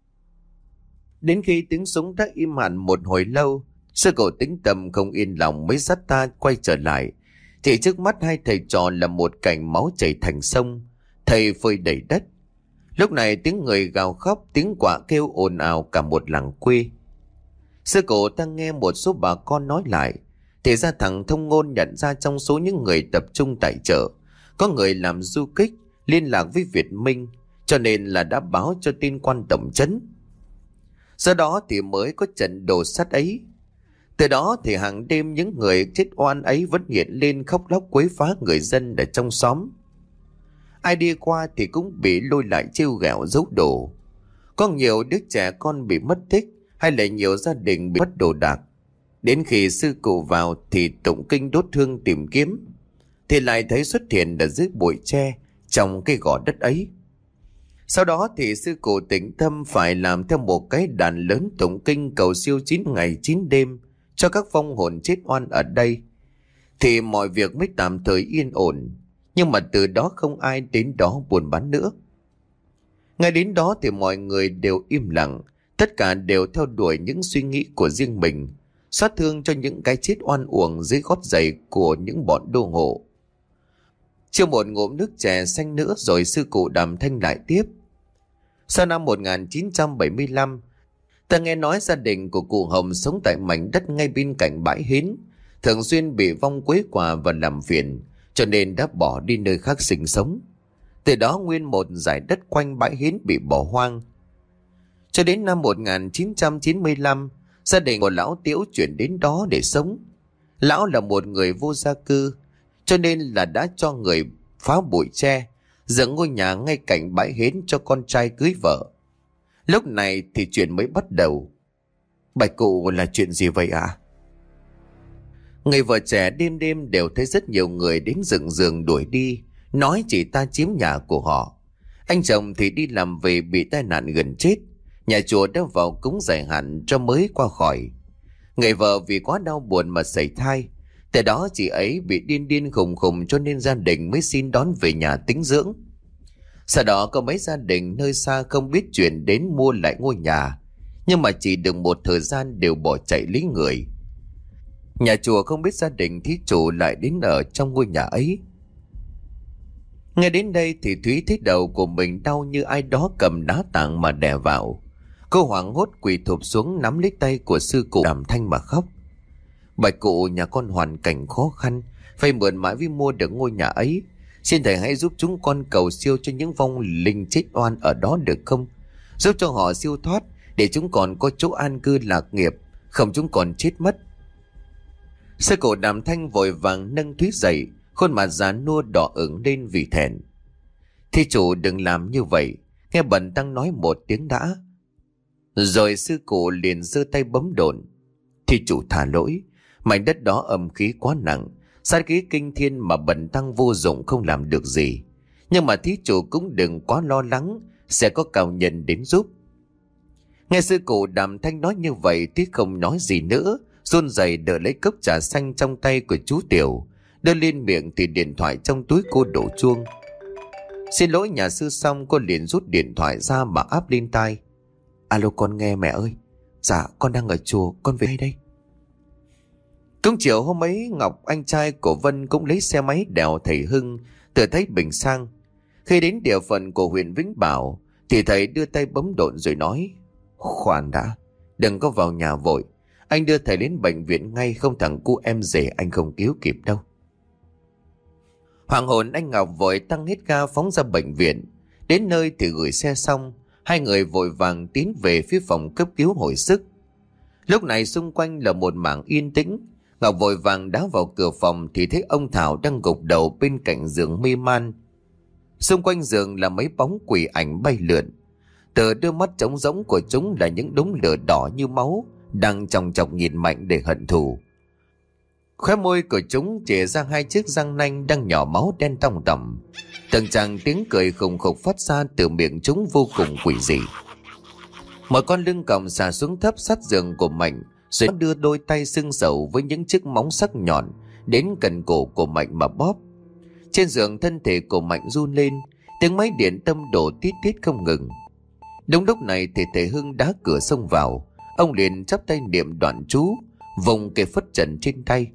Đến khi tiếng súng đã im hẳn một hồi lâu, sư cụ Tĩnh Tâm không yên lòng mới dắt ta quay trở lại. Thì trước mắt hai thầy trò là một cảnh máu chảy thành sông, thầy phơi đầy đất. Lúc này tiếng người gào khóc, tiếng quạ kêu ồn ào cả một làng quê. Sư cụ ta nghe một số bà con nói lại, thì ra thằng thông ngôn nhận ra trong số những người tập trung tại chợ có người làm du kích liên lạc với Việt Minh, cho nên là đã báo cho tin quan tổng trấn. Do đó thì mới có trận đồ sắt ấy. Từ đó thì hàng đêm những người chết oan ấy vẫn hiện lên khóc lóc quấy phá người dân ở trong xóm. Ai đi qua thì cũng bị lôi lại trêu ghẹo giấu đồ. Có nhiều đứa trẻ con bị mất tích, hay là nhiều gia đình bị mất đồ đạc. Đến khi sư cụ vào thì tụng kinh đốt hương tìm kiếm, thì lại thấy xuất hiện ở dưới bụi tre trong cái gò đất ấy. Sau đó thì sư cụ Tĩnh Tâm phải làm theo một cái đàn lớn tụng kinh cầu siêu chín ngày chín đêm cho các vong hồn chết oan ở đây, thì mọi việc mới tạm thời yên ổn. Nhưng mà từ đó không ai đến đó buôn bán nữa. Ngay đến đó thì mọi người đều im lặng, tất cả đều theo đuổi những suy nghĩ của riêng mình, xót thương cho những cái chết oan uổng dưới gót giày của những bọn đô hộ. Chưa một ngụm nước chè xanh nữa rồi sư cụ Đàm Thanh lại tiếp. Sau năm một nghìn chín trăm bảy mươi lăm, ta nghe nói gia đình của cụ Hồng sống tại mảnh đất ngay bên cạnh bãi hến, thường xuyên bị vong quấy quả và làm phiền, cho nên đã bỏ đi nơi khác sinh sống. Từ đó nguyên một dải đất quanh bãi hến bị bỏ hoang. Cho đến năm một nghìn chín trăm chín mươi lăm, gia đình của lão Tiễu chuyển đến đó để sống. Lão là một người vô gia cư, cho nên là đã cho người phá bụi tre, dựng ngôi nhà ngay cạnh bãi hến cho con trai cưới vợ. Lúc này thì chuyện mới bắt đầu. Bạch cụ, là chuyện gì vậy ạ? À? Người vợ trẻ đêm đêm đều thấy rất nhiều người đến dựng giường đuổi đi, nói chị ta chiếm nhà của họ. Anh chồng thì đi làm về bị tai nạn gần chết, nhà chùa đã vào cúng giải hạn cho mới qua khỏi. Người vợ vì quá đau buồn mà sảy thai, từ đó chị ấy bị điên điên khùng khùng, cho nên gia đình mới xin đón về nhà tĩnh dưỡng. Sau đó có mấy gia đình nơi xa không biết chuyện đến mua lại ngôi nhà, nhưng mà chỉ được một thời gian đều bỏ chạy lấy người. Nhà chùa không biết gia đình thí chủ lại đến ở trong ngôi nhà ấy. Nghe đến đây thì Thúy thấy đầu của mình đau như ai đó cầm đá tảng mà đè vào. Cô hoảng hốt quỳ thụp xuống nắm lấy tay của sư cụ Đàm Thanh mà khóc. Bạch cụ, nhà con hoàn cảnh khó khăn, phải mượn mãi mới mua được ngôi nhà ấy. Xin thầy hãy giúp chúng con cầu siêu cho những vong linh chết oan ở đó được không? Giúp cho họ siêu thoát để chúng còn có chỗ an cư lạc nghiệp, không chúng còn chết mất. Sư cụ Đàm Thanh vội vàng nâng Thúy dậy, khuôn mặt già nua đỏ ửng lên vì thẹn. Thí chủ đừng làm như vậy, nghe bần tăng nói một tiếng đã. Rồi sư cụ liền giơ tay bấm đồn. Thí chủ thả lỗi, mảnh đất đó âm khí quá nặng, sát khí kinh thiên mà bần tăng vô dụng không làm được gì. Nhưng mà thí chủ cũng đừng quá lo lắng, sẽ có cao nhân đến giúp. Nghe sư cụ Đàm Thanh nói như vậy thì không nói gì nữa, run rẩy đỡ lấy cốc trà xanh trong tay của chú Tiểu, đưa lên miệng thì điện thoại trong túi cô đổ chuông. Xin lỗi nhà sư xong, cô liền rút điện thoại ra mà áp lên tai. Alo, con nghe mẹ ơi. Dạ con đang ở chùa, con về đây. Cũng chiều hôm ấy, Ngọc anh trai của Vân cũng lấy xe máy đèo thầy Hưng từ Thái Bình sang. Khi đến địa phận của huyện Vĩnh Bảo thì thầy đưa tay bấm độn rồi nói: Khoan đã, đừng có vào nhà vội, anh đưa thầy đến bệnh viện ngay, không thằng cu em rể anh không cứu kịp đâu. Hoàng hồn anh Ngọc vội tăng hết ga phóng ra bệnh viện. Đến nơi thì gửi xe xong, hai người vội vàng tiến về phía phòng cấp cứu hồi sức. Lúc này xung quanh là một mảng yên tĩnh. Ngọc vội vàng đá vào cửa phòng thì thấy ông Thảo đang gục đầu bên cạnh giường mê man. Xung quanh giường là mấy bóng quỷ ảnh bay lượn. Từ đôi mắt trống rỗng của chúng là những đốm lửa đỏ như máu, đang chòng chọc nhìn Mạnh để hận thù. Khóe môi của chúng chẻ ra hai chiếc răng nanh đang nhỏ máu đen tòng tỏng. Từng tràng tiếng cười khùng khục phát ra từ miệng chúng vô cùng quỷ dị. Một con lưng còng xà xuống thấp sát giường của Mạnh, rồi đưa đôi tay sưng sầu với những chiếc móng sắc nhọn đến gần cổ của Mạnh mà bóp. Trên giường thân thể của Mạnh run lên, tiếng máy điện tâm đổ tít tít không ngừng. Đúng lúc này thì thầy Hưng đá cửa xông vào. Ông liền chắp tay niệm đoạn chú, vùng cây phất trần trên tay.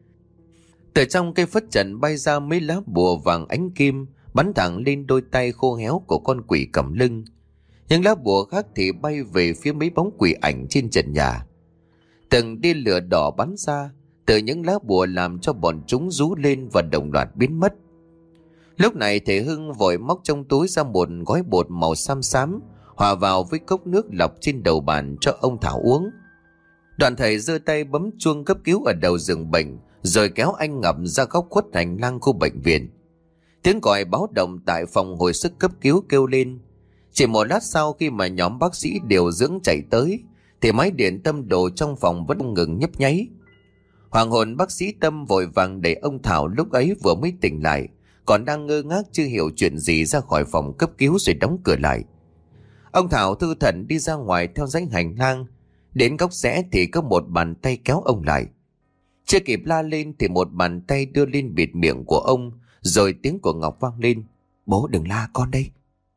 Từ trong cây phất trần bay ra mấy lá bùa vàng ánh kim, bắn thẳng lên đôi tay khô héo của con quỷ cầm lưng. Những lá bùa khác thì bay về phía mấy bóng quỷ ảnh trên trần nhà. Từng tia lửa đỏ bắn ra từ những lá bùa làm cho bọn chúng rú lên và đồng loạt biến mất. Lúc này thầy Hưng vội móc trong túi ra một gói bột màu xám xám, hòa vào với cốc nước lọc trên đầu bàn cho ông Thảo uống. Đoạn thầy giơ tay bấm chuông cấp cứu ở đầu giường bệnh, rồi kéo anh Ngọc ra góc khuất hành lang khu bệnh viện. Tiếng còi báo động tại phòng hồi sức cấp cứu kêu lên. Chỉ một lát sau, khi mà nhóm bác sĩ điều dưỡng chạy tới thì máy điện tâm đồ trong phòng vẫn không ngừng nhấp nháy. Hoàng hồn bác sĩ Tâm vội vàng đẩy ông Thảo lúc ấy vừa mới tỉnh lại, còn đang ngơ ngác chưa hiểu chuyện gì, ra khỏi phòng cấp cứu rồi đóng cửa lại. Ông Thảo thư thẩn đi ra ngoài theo dãy hành lang. Đến góc rẽ thì có một bàn tay kéo ông lại. Chưa kịp la lên thì một bàn tay đưa lên bịt miệng của ông, rồi tiếng của Ngọc vang lên. Bố đừng la con đây.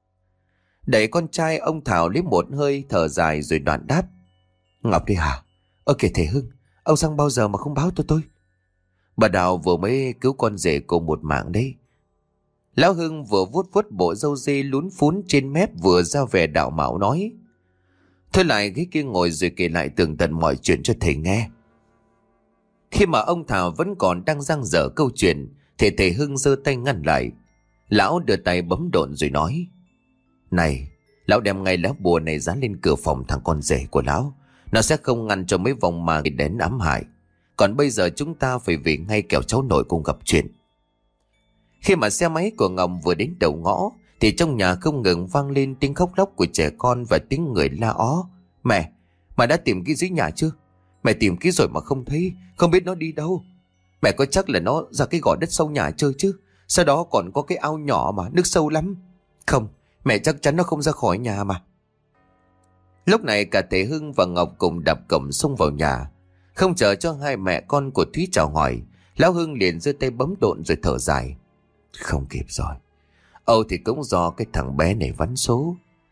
Đẩy con trai, ông Thảo lấy một hơi thở dài rồi đoạn đáp. Ngọc đi hả? Ơ kìa thầy Hưng, ông sang bao giờ mà không báo cho tôi? Bà Đào vừa mới cứu con rể cô một mạng đấy. Lão Hưng vừa vuốt vuốt bộ râu dê lún phún trên mép vừa ra vẻ đạo mạo nói. Thôi lại ghế kia ngồi rồi kể lại tường tận mọi chuyện cho thầy nghe. Khi mà ông Thảo vẫn còn đang dang dở câu chuyện thì thầy Hưng giơ tay ngăn lại. Lão đưa tay bấm độn rồi nói. Này, lão đem ngay lá bùa này dán lên cửa phòng thằng con rể của lão. Nó sẽ không ngăn cho mấy vòng ma đến ám hại. Còn bây giờ chúng ta phải về ngay kẻo cháu nội cùng gặp chuyện. Khi mà xe máy của Ngọc vừa đến đầu ngõ thì trong nhà không ngừng vang lên tiếng khóc lóc của trẻ con và tiếng người la ó. Mẹ, mẹ đã tìm kỹ dưới nhà chưa? Mẹ tìm kỹ rồi mà không thấy, không biết nó đi đâu. Mẹ có chắc là nó ra cái gò đất sau nhà chơi chứ? Sau đó còn có cái ao nhỏ mà nước sâu lắm. Không, mẹ chắc chắn nó không ra khỏi nhà mà. Lúc này cả thầy Hưng và Ngọc cùng đạp cổng xông vào nhà. Không chờ cho hai mẹ con của Thúy chào hỏi, lão Hưng liền giơ tay bấm độn rồi thở dài. Không kịp rồi. Âu thì cũng do cái thằng bé này vắn số.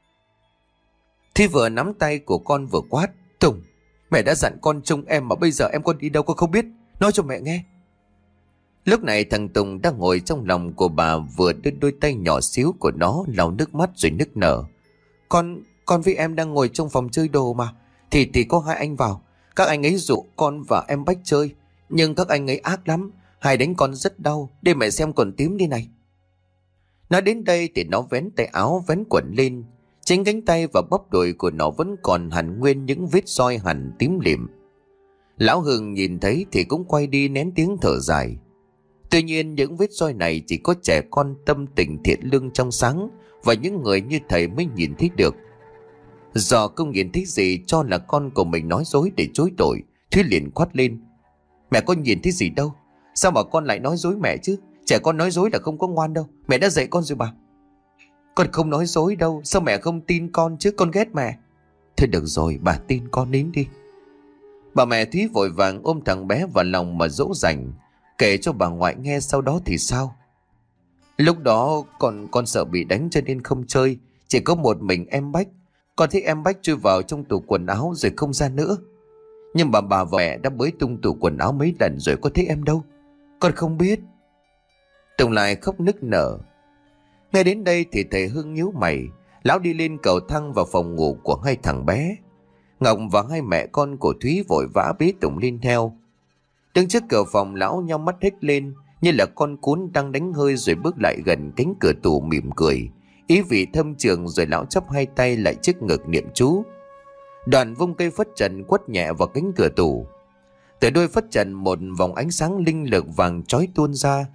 Thúy vừa nắm tay của con vừa quát. Tùng, mẹ đã dặn con trông em mà bây giờ em con đi đâu con không biết. Nói cho mẹ nghe. Lúc này thằng Tùng đang ngồi trong lòng của bà, vừa đưa đôi tay nhỏ xíu của nó lau nước mắt rồi nức nở. Con, con với em đang ngồi trong phòng chơi đồ mà. Thì thì có hai anh vào. Các anh ấy dụ con và em Bách chơi. Nhưng các anh ấy ác lắm. Hai đánh con rất đau. Để mẹ xem còn tím đi này. Nói đến đây thì nó vén tay áo vén quần lên. Trên cánh tay và bắp đùi của nó vẫn còn hằn nguyên những vết roi hằn tím lịm. Lão Hưng nhìn thấy thì cũng quay đi nén tiếng thở dài. Tuy nhiên những vết roi này chỉ có trẻ con tâm tình thiện lương trong sáng và những người như thầy mới nhìn thấy được. Do không nhìn thấy gì cho là con của mình nói dối để chối tội, Thúy liền quát lên. Mẹ có nhìn thấy gì đâu. Sao mà con lại nói dối mẹ chứ? Trẻ con nói dối là không có ngoan đâu. Mẹ đã dạy con rồi bà. Con không nói dối đâu. Sao mẹ không tin con chứ? Con ghét mẹ. Thôi được rồi, bà tin con nín đi. Bà mẹ Thúy vội vàng ôm thằng bé vào lòng mà dỗ dành, kể cho bà ngoại nghe sau đó thì sao. Lúc đó con con sợ bị đánh cho nên không chơi. Chỉ có một mình em Bách. Con thấy em Bách chui vào trong tủ quần áo rồi không ra nữa. Nhưng bà bà và mẹ đã bới tung tủ quần áo mấy lần rồi có thấy em đâu. Con không biết. Tùng lại khóc nức nở. Ngay đến đây thì thầy Hưng nhíu mày. Lão đi lên cầu thang vào phòng ngủ của hai thằng bé. Ngọc và hai mẹ con của Thúy vội vã bế Tùng lên theo. Đứng trước cửa phòng, lão nhắm mắt hết lên như là con cún đang đánh hơi, rồi bước lại gần cánh cửa tủ mỉm cười, ý vị thâm trường, rồi lão chắp hai tay lại trước ngực niệm chú. Đoàn vung cây phất trần quất nhẹ vào cánh cửa tủ. Từ đôi phất trần một vòng ánh sáng linh lực vàng chói tuôn ra.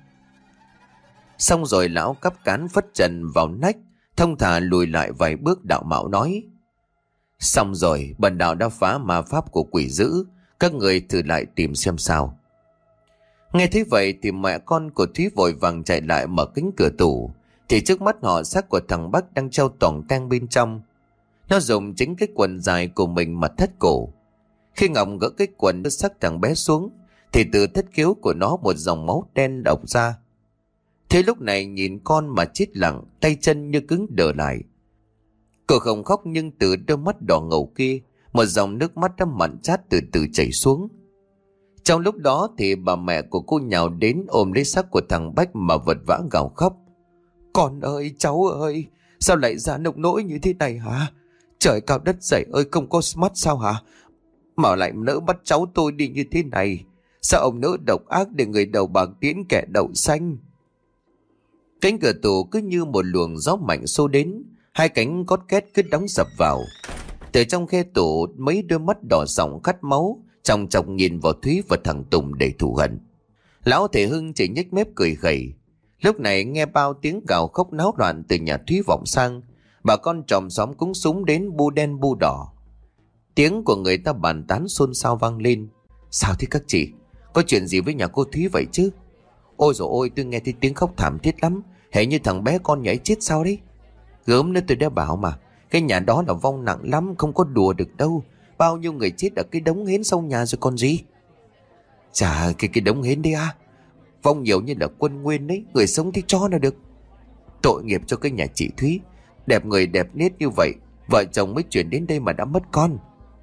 Xong rồi lão cắp cán phất trần vào nách, thông thả lùi lại vài bước, đạo mạo nói. Xong rồi, bần đạo đã phá ma pháp của quỷ dữ. Các người thử lại tìm xem sao. Nghe thấy vậy thì mẹ con của Thúy vội vàng chạy lại mở cánh cửa tủ. Thì trước mắt họ xác của thằng Bắc đang treo toòng tang bên trong. Nó dùng chính cái quần dài của mình mà thắt cổ. Khi Ngọc gỡ cái quần đứt xác thằng bé xuống thì từ thất khiếu của nó một dòng máu đen độc ra. Thế lúc này nhìn con mà chết lặng, tay chân như cứng đờ lại. Cô không khóc nhưng từ đôi mắt đỏ ngầu kia, một dòng nước mắt đã mặn chát từ từ chảy xuống. Trong lúc đó thì bà mẹ của cô nhào đến ôm lấy xác của thằng Bách mà vật vã gào khóc. Con ơi, cháu ơi, sao lại ra nông nỗi như thế này hả? Trời cao đất dày ơi, không có mắt sao hả? Mà lại nỡ bắt cháu tôi đi như thế này. Sao ông nỡ độc ác để người đầu bạc tiễn kẻ đậu xanh? Cánh cửa tủ cứ như một luồng gió mạnh xô đến, hai cánh cót két cứ đóng sập vào. Từ trong khe tủ, mấy đôi mắt đỏ sòng khát máu chòng chọc nhìn vào Thúy và thằng Tùng để thù hận. Lão thầy Hưng chỉ nhếch mép cười khẩy. Lúc này nghe bao tiếng gào khóc náo loạn từ nhà Thúy vọng sang, bà con chòm xóm cúng súng đến bu đen bu đỏ. Tiếng của người ta bàn tán xôn xao vang lên. Sao thế các chị? Có chuyện gì với nhà cô Thúy vậy chứ? Ôi dồi ôi, tôi nghe thấy tiếng khóc thảm thiết lắm. Hễ như thằng bé con nhảy chết sao đấy? Gớm nữa, tôi đã bảo mà, cái nhà đó là vong nặng lắm, không có đùa được đâu. Bao nhiêu người chết ở cái đống hến sau nhà rồi còn gì. Chà, cái cái đống hến đấy à? Vong nhiều như là quân nguyên đấy, người sống thì cho là được. Tội nghiệp cho cái nhà chị Thúy, đẹp người đẹp nết như vậy, vợ chồng mới chuyển đến đây mà đã mất con.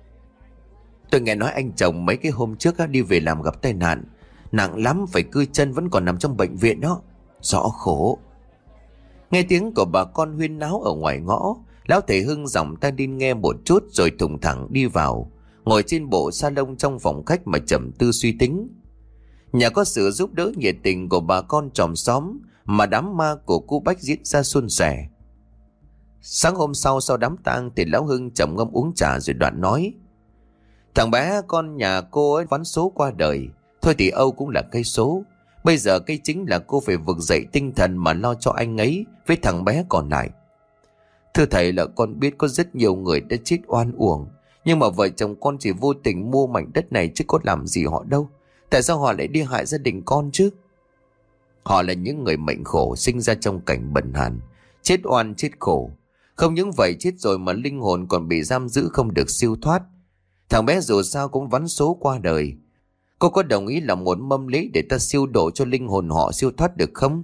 Tôi nghe nói anh chồng mấy cái hôm trước á, đi về làm gặp tai nạn nặng lắm, phải cưa chân, vẫn còn nằm trong bệnh viện đó. Rõ khổ. Nghe tiếng của bà con huyên náo ở ngoài ngõ, lão thầy Hưng giọng ta đi nghe một chút rồi thùng thẳng đi vào, ngồi trên bộ salon trong phòng khách mà trầm tư suy tính. Nhà có sự giúp đỡ nhiệt tình của bà con chòm xóm mà đám ma của cô Bách diễn ra suôn sẻ. Sáng hôm sau sau đám tang thì lão Hưng trầm ngâm uống trà rồi đoạn nói: Thằng bé con nhà cô ấy vắn số qua đời, thôi thì Âu cũng là cây số. Bây giờ cái chính là cô phải vực dậy tinh thần mà lo cho anh ấy với thằng bé còn lại. Thưa thầy, là con biết có rất nhiều người đã chết oan uổng, nhưng mà vợ chồng con chỉ vô tình mua mảnh đất này chứ có làm gì họ đâu. Tại sao họ lại đi hại gia đình con chứ? Họ là những người mệnh khổ, sinh ra trong cảnh bần hàn, chết oan chết khổ. Không những vậy, chết rồi mà linh hồn còn bị giam giữ không được siêu thoát. Thằng bé dù sao cũng vắn số qua đời. Cô có đồng ý làm một mâm lễ để ta siêu độ cho linh hồn họ siêu thoát được không?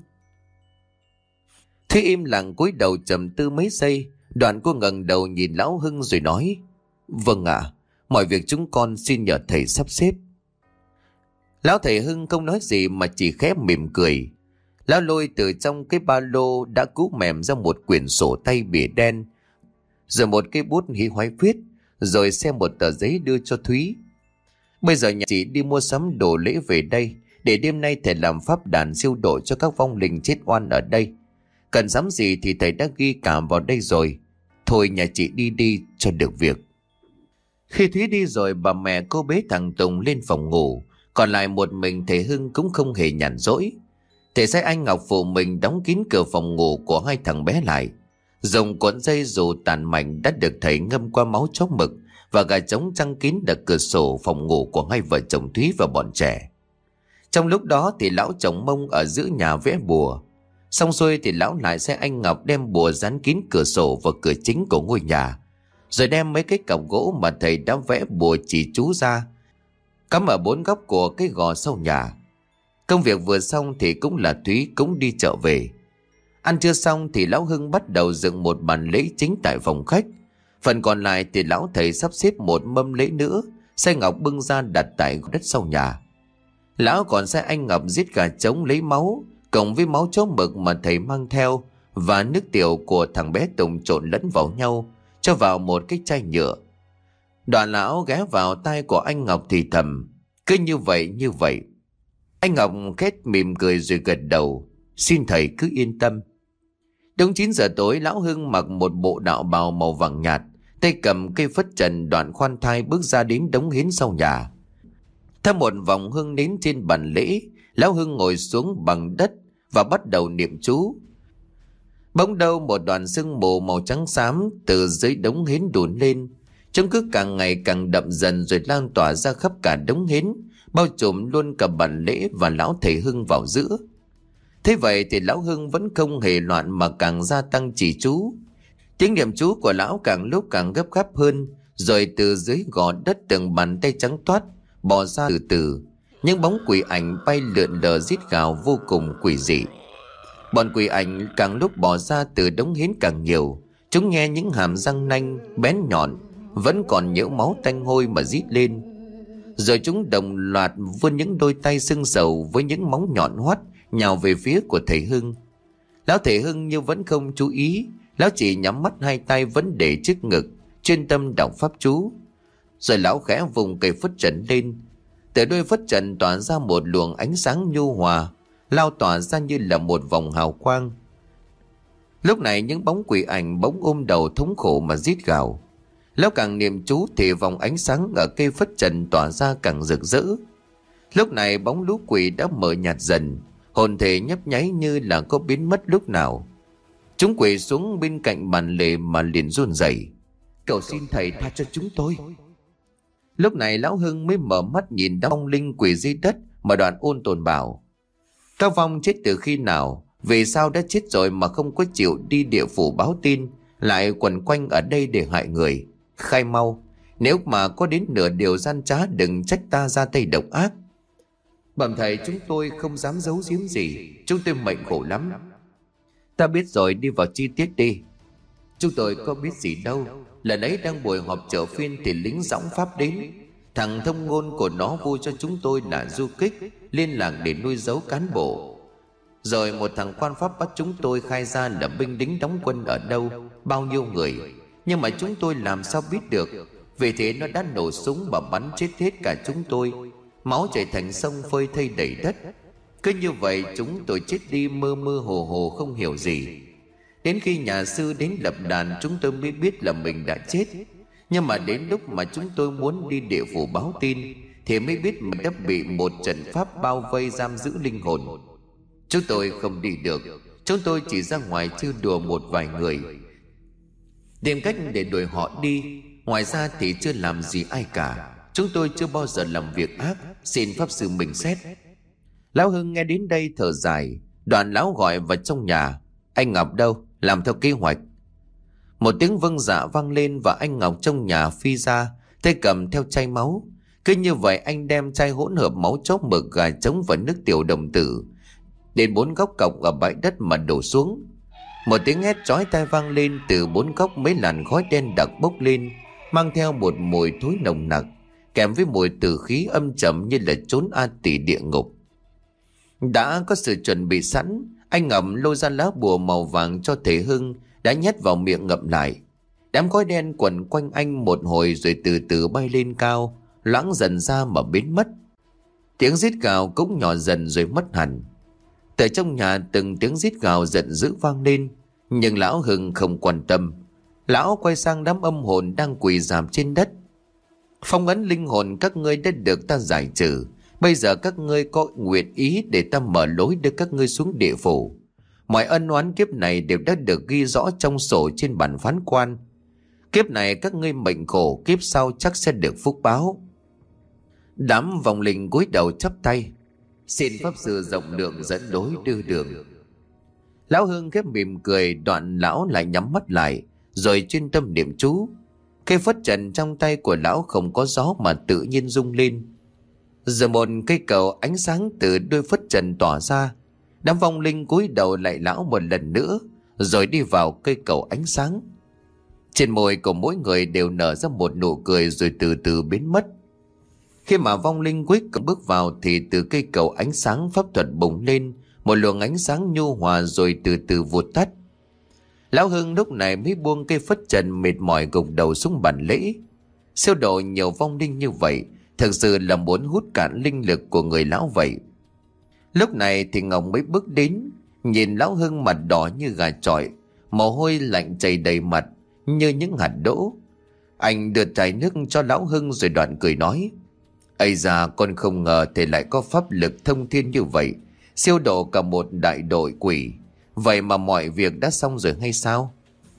Thúy im lặng cúi đầu trầm tư mấy giây, đoạn cô ngẩng đầu nhìn lão Hưng rồi nói: Vâng ạ, à, mọi việc chúng con xin nhờ thầy sắp xếp. Lão thầy Hưng không nói gì mà chỉ khẽ mỉm cười. Lão lôi từ trong cái ba lô đã cũ mềm ra một quyển sổ tay bìa đen, rồi một cái bút hí hoái viết, rồi xem một tờ giấy đưa cho Thúy. Bây giờ nhà chị đi mua sắm đồ lễ về đây, để đêm nay thầy làm pháp đàn siêu độ cho các vong linh chết oan ở đây. Cần sắm gì thì thầy đã ghi cả vào đây rồi. Thôi nhà chị đi đi cho được việc. Khi Thúy đi rồi, bà mẹ cô bế thằng Tùng lên phòng ngủ, còn lại một mình thầy Hưng cũng không hề nhàn rỗi. Thầy sai anh Ngọc phụ mình đóng kín cửa phòng ngủ của hai thằng bé lại, dùng cuộn dây dù tàn mảnh đã được thầy ngâm qua máu chó mực và gà trống trăng kín đập cửa sổ phòng ngủ của hai vợ chồng Thúy và bọn trẻ. Trong lúc đó thì lão chồng Mông ở giữa nhà vẽ bùa. Xong xuôi thì lão lại sai anh Ngọc đem bùa dán kín cửa sổ và cửa chính của ngôi nhà, rồi đem mấy cái cọc gỗ mà thầy đã vẽ bùa chỉ chú ra, cắm ở bốn góc của cái gò sau nhà. Công việc vừa xong thì cũng là Thúy cũng đi chợ về. Ăn trưa xong thì lão Hưng bắt đầu dựng một bàn lễ chính tại phòng khách. Phần còn lại thì lão thầy sắp xếp một mâm lễ nữa, sai Ngọc bưng ra đặt tại đất sau nhà. Lão còn sai anh Ngọc giết gà trống lấy máu, cộng với máu chó mực mà thầy mang theo và nước tiểu của thằng bé Tùng trộn lẫn vào nhau, cho vào một cái chai nhựa. Đoạn lão ghé vào tai của anh Ngọc thì thầm: Cứ như vậy như vậy. Anh Ngọc khét mỉm cười rồi gật đầu: Xin thầy cứ yên tâm. Đúng chín giờ tối, lão Hưng mặc một bộ đạo bào màu vàng nhạt, tay cầm cây phất trần, đoạn khoan thai bước ra đến đống hến sau nhà. Theo một vòng hương nến trên bàn lễ, lão Hưng ngồi xuống bằng đất và bắt đầu niệm chú. Bỗng đâu một đoàn sương mù màu trắng xám từ dưới đống hến đùn lên, trông cứ càng ngày càng đậm dần rồi lan tỏa ra khắp cả đống hến, bao trùm luôn cả bàn lễ và lão thầy Hưng vào giữa. Thế vậy thì lão Hưng vẫn không hề loạn mà càng gia tăng chỉ chú. Tiếng niệm chú của lão càng lúc càng gấp gáp hơn, rồi từ dưới gò đất từng bàn tay trắng toát bò ra từ từ, những bóng quỷ ảnh bay lượn lờ rít gào vô cùng quỷ dị. Bọn quỷ ảnh càng lúc bò ra từ đống hến càng nhiều, chúng nghe những hàm răng nanh bén nhọn vẫn còn nhiễu máu tanh hôi mà rít lên. Rồi chúng đồng loạt vươn những đôi tay sưng sầu với những móng nhọn hoắt nhào về phía của thầy Hưng. Lão thầy Hưng như vẫn không chú ý, lão chỉ nhắm mắt hai tay vẫn để trước ngực, chuyên tâm đọc pháp chú. Rồi lão khẽ vùng cây phất trần lên, từ đôi phất trần tỏa ra một luồng ánh sáng nhu hòa, lao tỏa ra như là một vòng hào quang. Lúc này những bóng quỷ ảnh bỗng ôm đầu thống khổ mà rít gào. Lão càng niệm chú thì vòng ánh sáng ở cây phất trần tỏa ra càng rực rỡ. Lúc này bóng lũ quỷ đã mờ nhạt dần, hồn thể nhấp nháy như là có biến mất lúc nào. Chúng quỳ xuống bên cạnh bàn lễ mà liền run rẩy: Cầu xin thầy tha cho chúng tôi. Lúc này lão Hưng mới mở mắt nhìn đám vong linh quỷ dưới đất mà đoạn ôn tồn bảo: Các vong chết từ khi nào? Vì sao đã chết rồi mà không có chịu đi địa phủ báo tin, lại quẩn quanh ở đây để hại người? Khai mau, Nếu mà có đến nửa điều gian trá, đừng trách ta ra tay độc ác. Bẩm thầy, chúng tôi không dám giấu giếm gì, chúng tôi mệnh khổ lắm. Ta biết rồi, đi vào chi tiết đi. Chúng tôi có biết gì đâu. Lần ấy đang buổi họp chợ phiên thì lính dõng pháp đến. Thằng thông ngôn của nó vui cho chúng tôi là du kích, liên lạc để nuôi giấu cán bộ. Rồi một thằng quan pháp bắt chúng tôi khai ra là binh lính đóng quân ở đâu, bao nhiêu người. Nhưng mà chúng tôi làm sao biết được. Vì thế nó đã nổ súng và bắn chết hết cả chúng tôi. Máu chảy thành sông phơi thây đầy đất. Cứ như vậy chúng tôi chết đi mơ mơ hồ hồ không hiểu gì. Đến khi nhà sư đến lập đàn, chúng tôi mới biết là mình đã chết. Nhưng mà đến lúc mà chúng tôi muốn đi địa phủ báo tin thì mới biết mình đã bị một trận pháp bao vây giam giữ linh hồn. Chúng tôi không đi được. Chúng tôi chỉ ra ngoài chơi đùa một vài người, tìm cách để đuổi họ đi. Ngoài ra thì chưa làm gì ai cả. Chúng tôi chưa bao giờ làm việc ác, xin pháp sư bình xét. Lão Hưng nghe đến đây thở dài. Đoạn lão gọi vào trong nhà. Anh Ngọc đâu? Làm theo kế hoạch. Một tiếng vâng dạ vang lên và anh Ngọc trong nhà phi ra, tay cầm theo chai máu. Cứ như vậy anh đem chai hỗn hợp máu chó mực, gà trống và nước tiểu đồng tử đến bốn góc cọc ở bãi đất mà đổ xuống. Một tiếng hét chói tai vang lên. Từ bốn góc mấy làn khói đen đặc bốc lên, mang theo một mùi thối nồng nặc, kèm với mùi tử khí âm trầm như là chốn a tỳ địa ngục. Đã có sự chuẩn bị sẵn, anh Ngọc lôi ra lá bùa màu vàng cho thầy Hưng, đã nhét vào miệng ngậm lại. Đám khói đen quẩn quanh anh một hồi rồi từ từ bay lên cao, loãng dần ra mà biến mất. Tiếng rít gào cũng nhỏ dần rồi mất hẳn. Từ trong nhà từng tiếng rít gào giận dữ vang lên, nhưng lão Hưng không quan tâm. Lão quay sang đám âm hồn đang quỳ rạp trên đất. Phong ấn linh hồn các ngươi đã được ta giải trừ. Bây giờ các ngươi có nguyện ý để ta mở lối đưa các ngươi xuống địa phủ. Mọi ân oán kiếp này đều đã được ghi rõ trong sổ trên bản phán quan. Kiếp này các ngươi mệnh khổ, kiếp sau chắc sẽ được phúc báo. Đám vong linh cúi đầu chắp tay, xin pháp sư rộng lượng dẫn lối đưa đường. Lão Hưng khép mỉm cười. Đoạn lão lại nhắm mắt lại rồi chuyên tâm niệm chú. Cây phất trần trong tay của lão không có gió mà tự nhiên rung lên. Rồi một cây cầu ánh sáng từ đôi phất trần tỏa ra. Đám vong linh cúi đầu lại lão một lần nữa, rồi đi vào cây cầu ánh sáng. Trên môi của mỗi người đều nở ra một nụ cười rồi từ từ biến mất. Khi mà vong linh cuối cùng bước vào thì từ cây cầu ánh sáng pháp thuật bùng lên một luồng ánh sáng nhu hòa rồi từ từ vụt tắt. Lão Hưng lúc này mới buông cây phất trần, mệt mỏi gục đầu xuống bàn lễ. Siêu độ nhiều vong linh như vậy thực sự là muốn hút cạn linh lực của người lão vậy. Lúc này thì Ngọc mới bước đến, nhìn lão Hưng mặt đỏ như gà chọi, mồ hôi lạnh chảy đầy mặt như những hạt đỗ. Anh đưa chai nước cho lão Hưng rồi đoạn cười nói: Ây da, con không ngờ thầy lại có pháp lực thông thiên như vậy, siêu độ cả một đại đội quỷ. Vậy mà mọi việc đã xong rồi hay sao?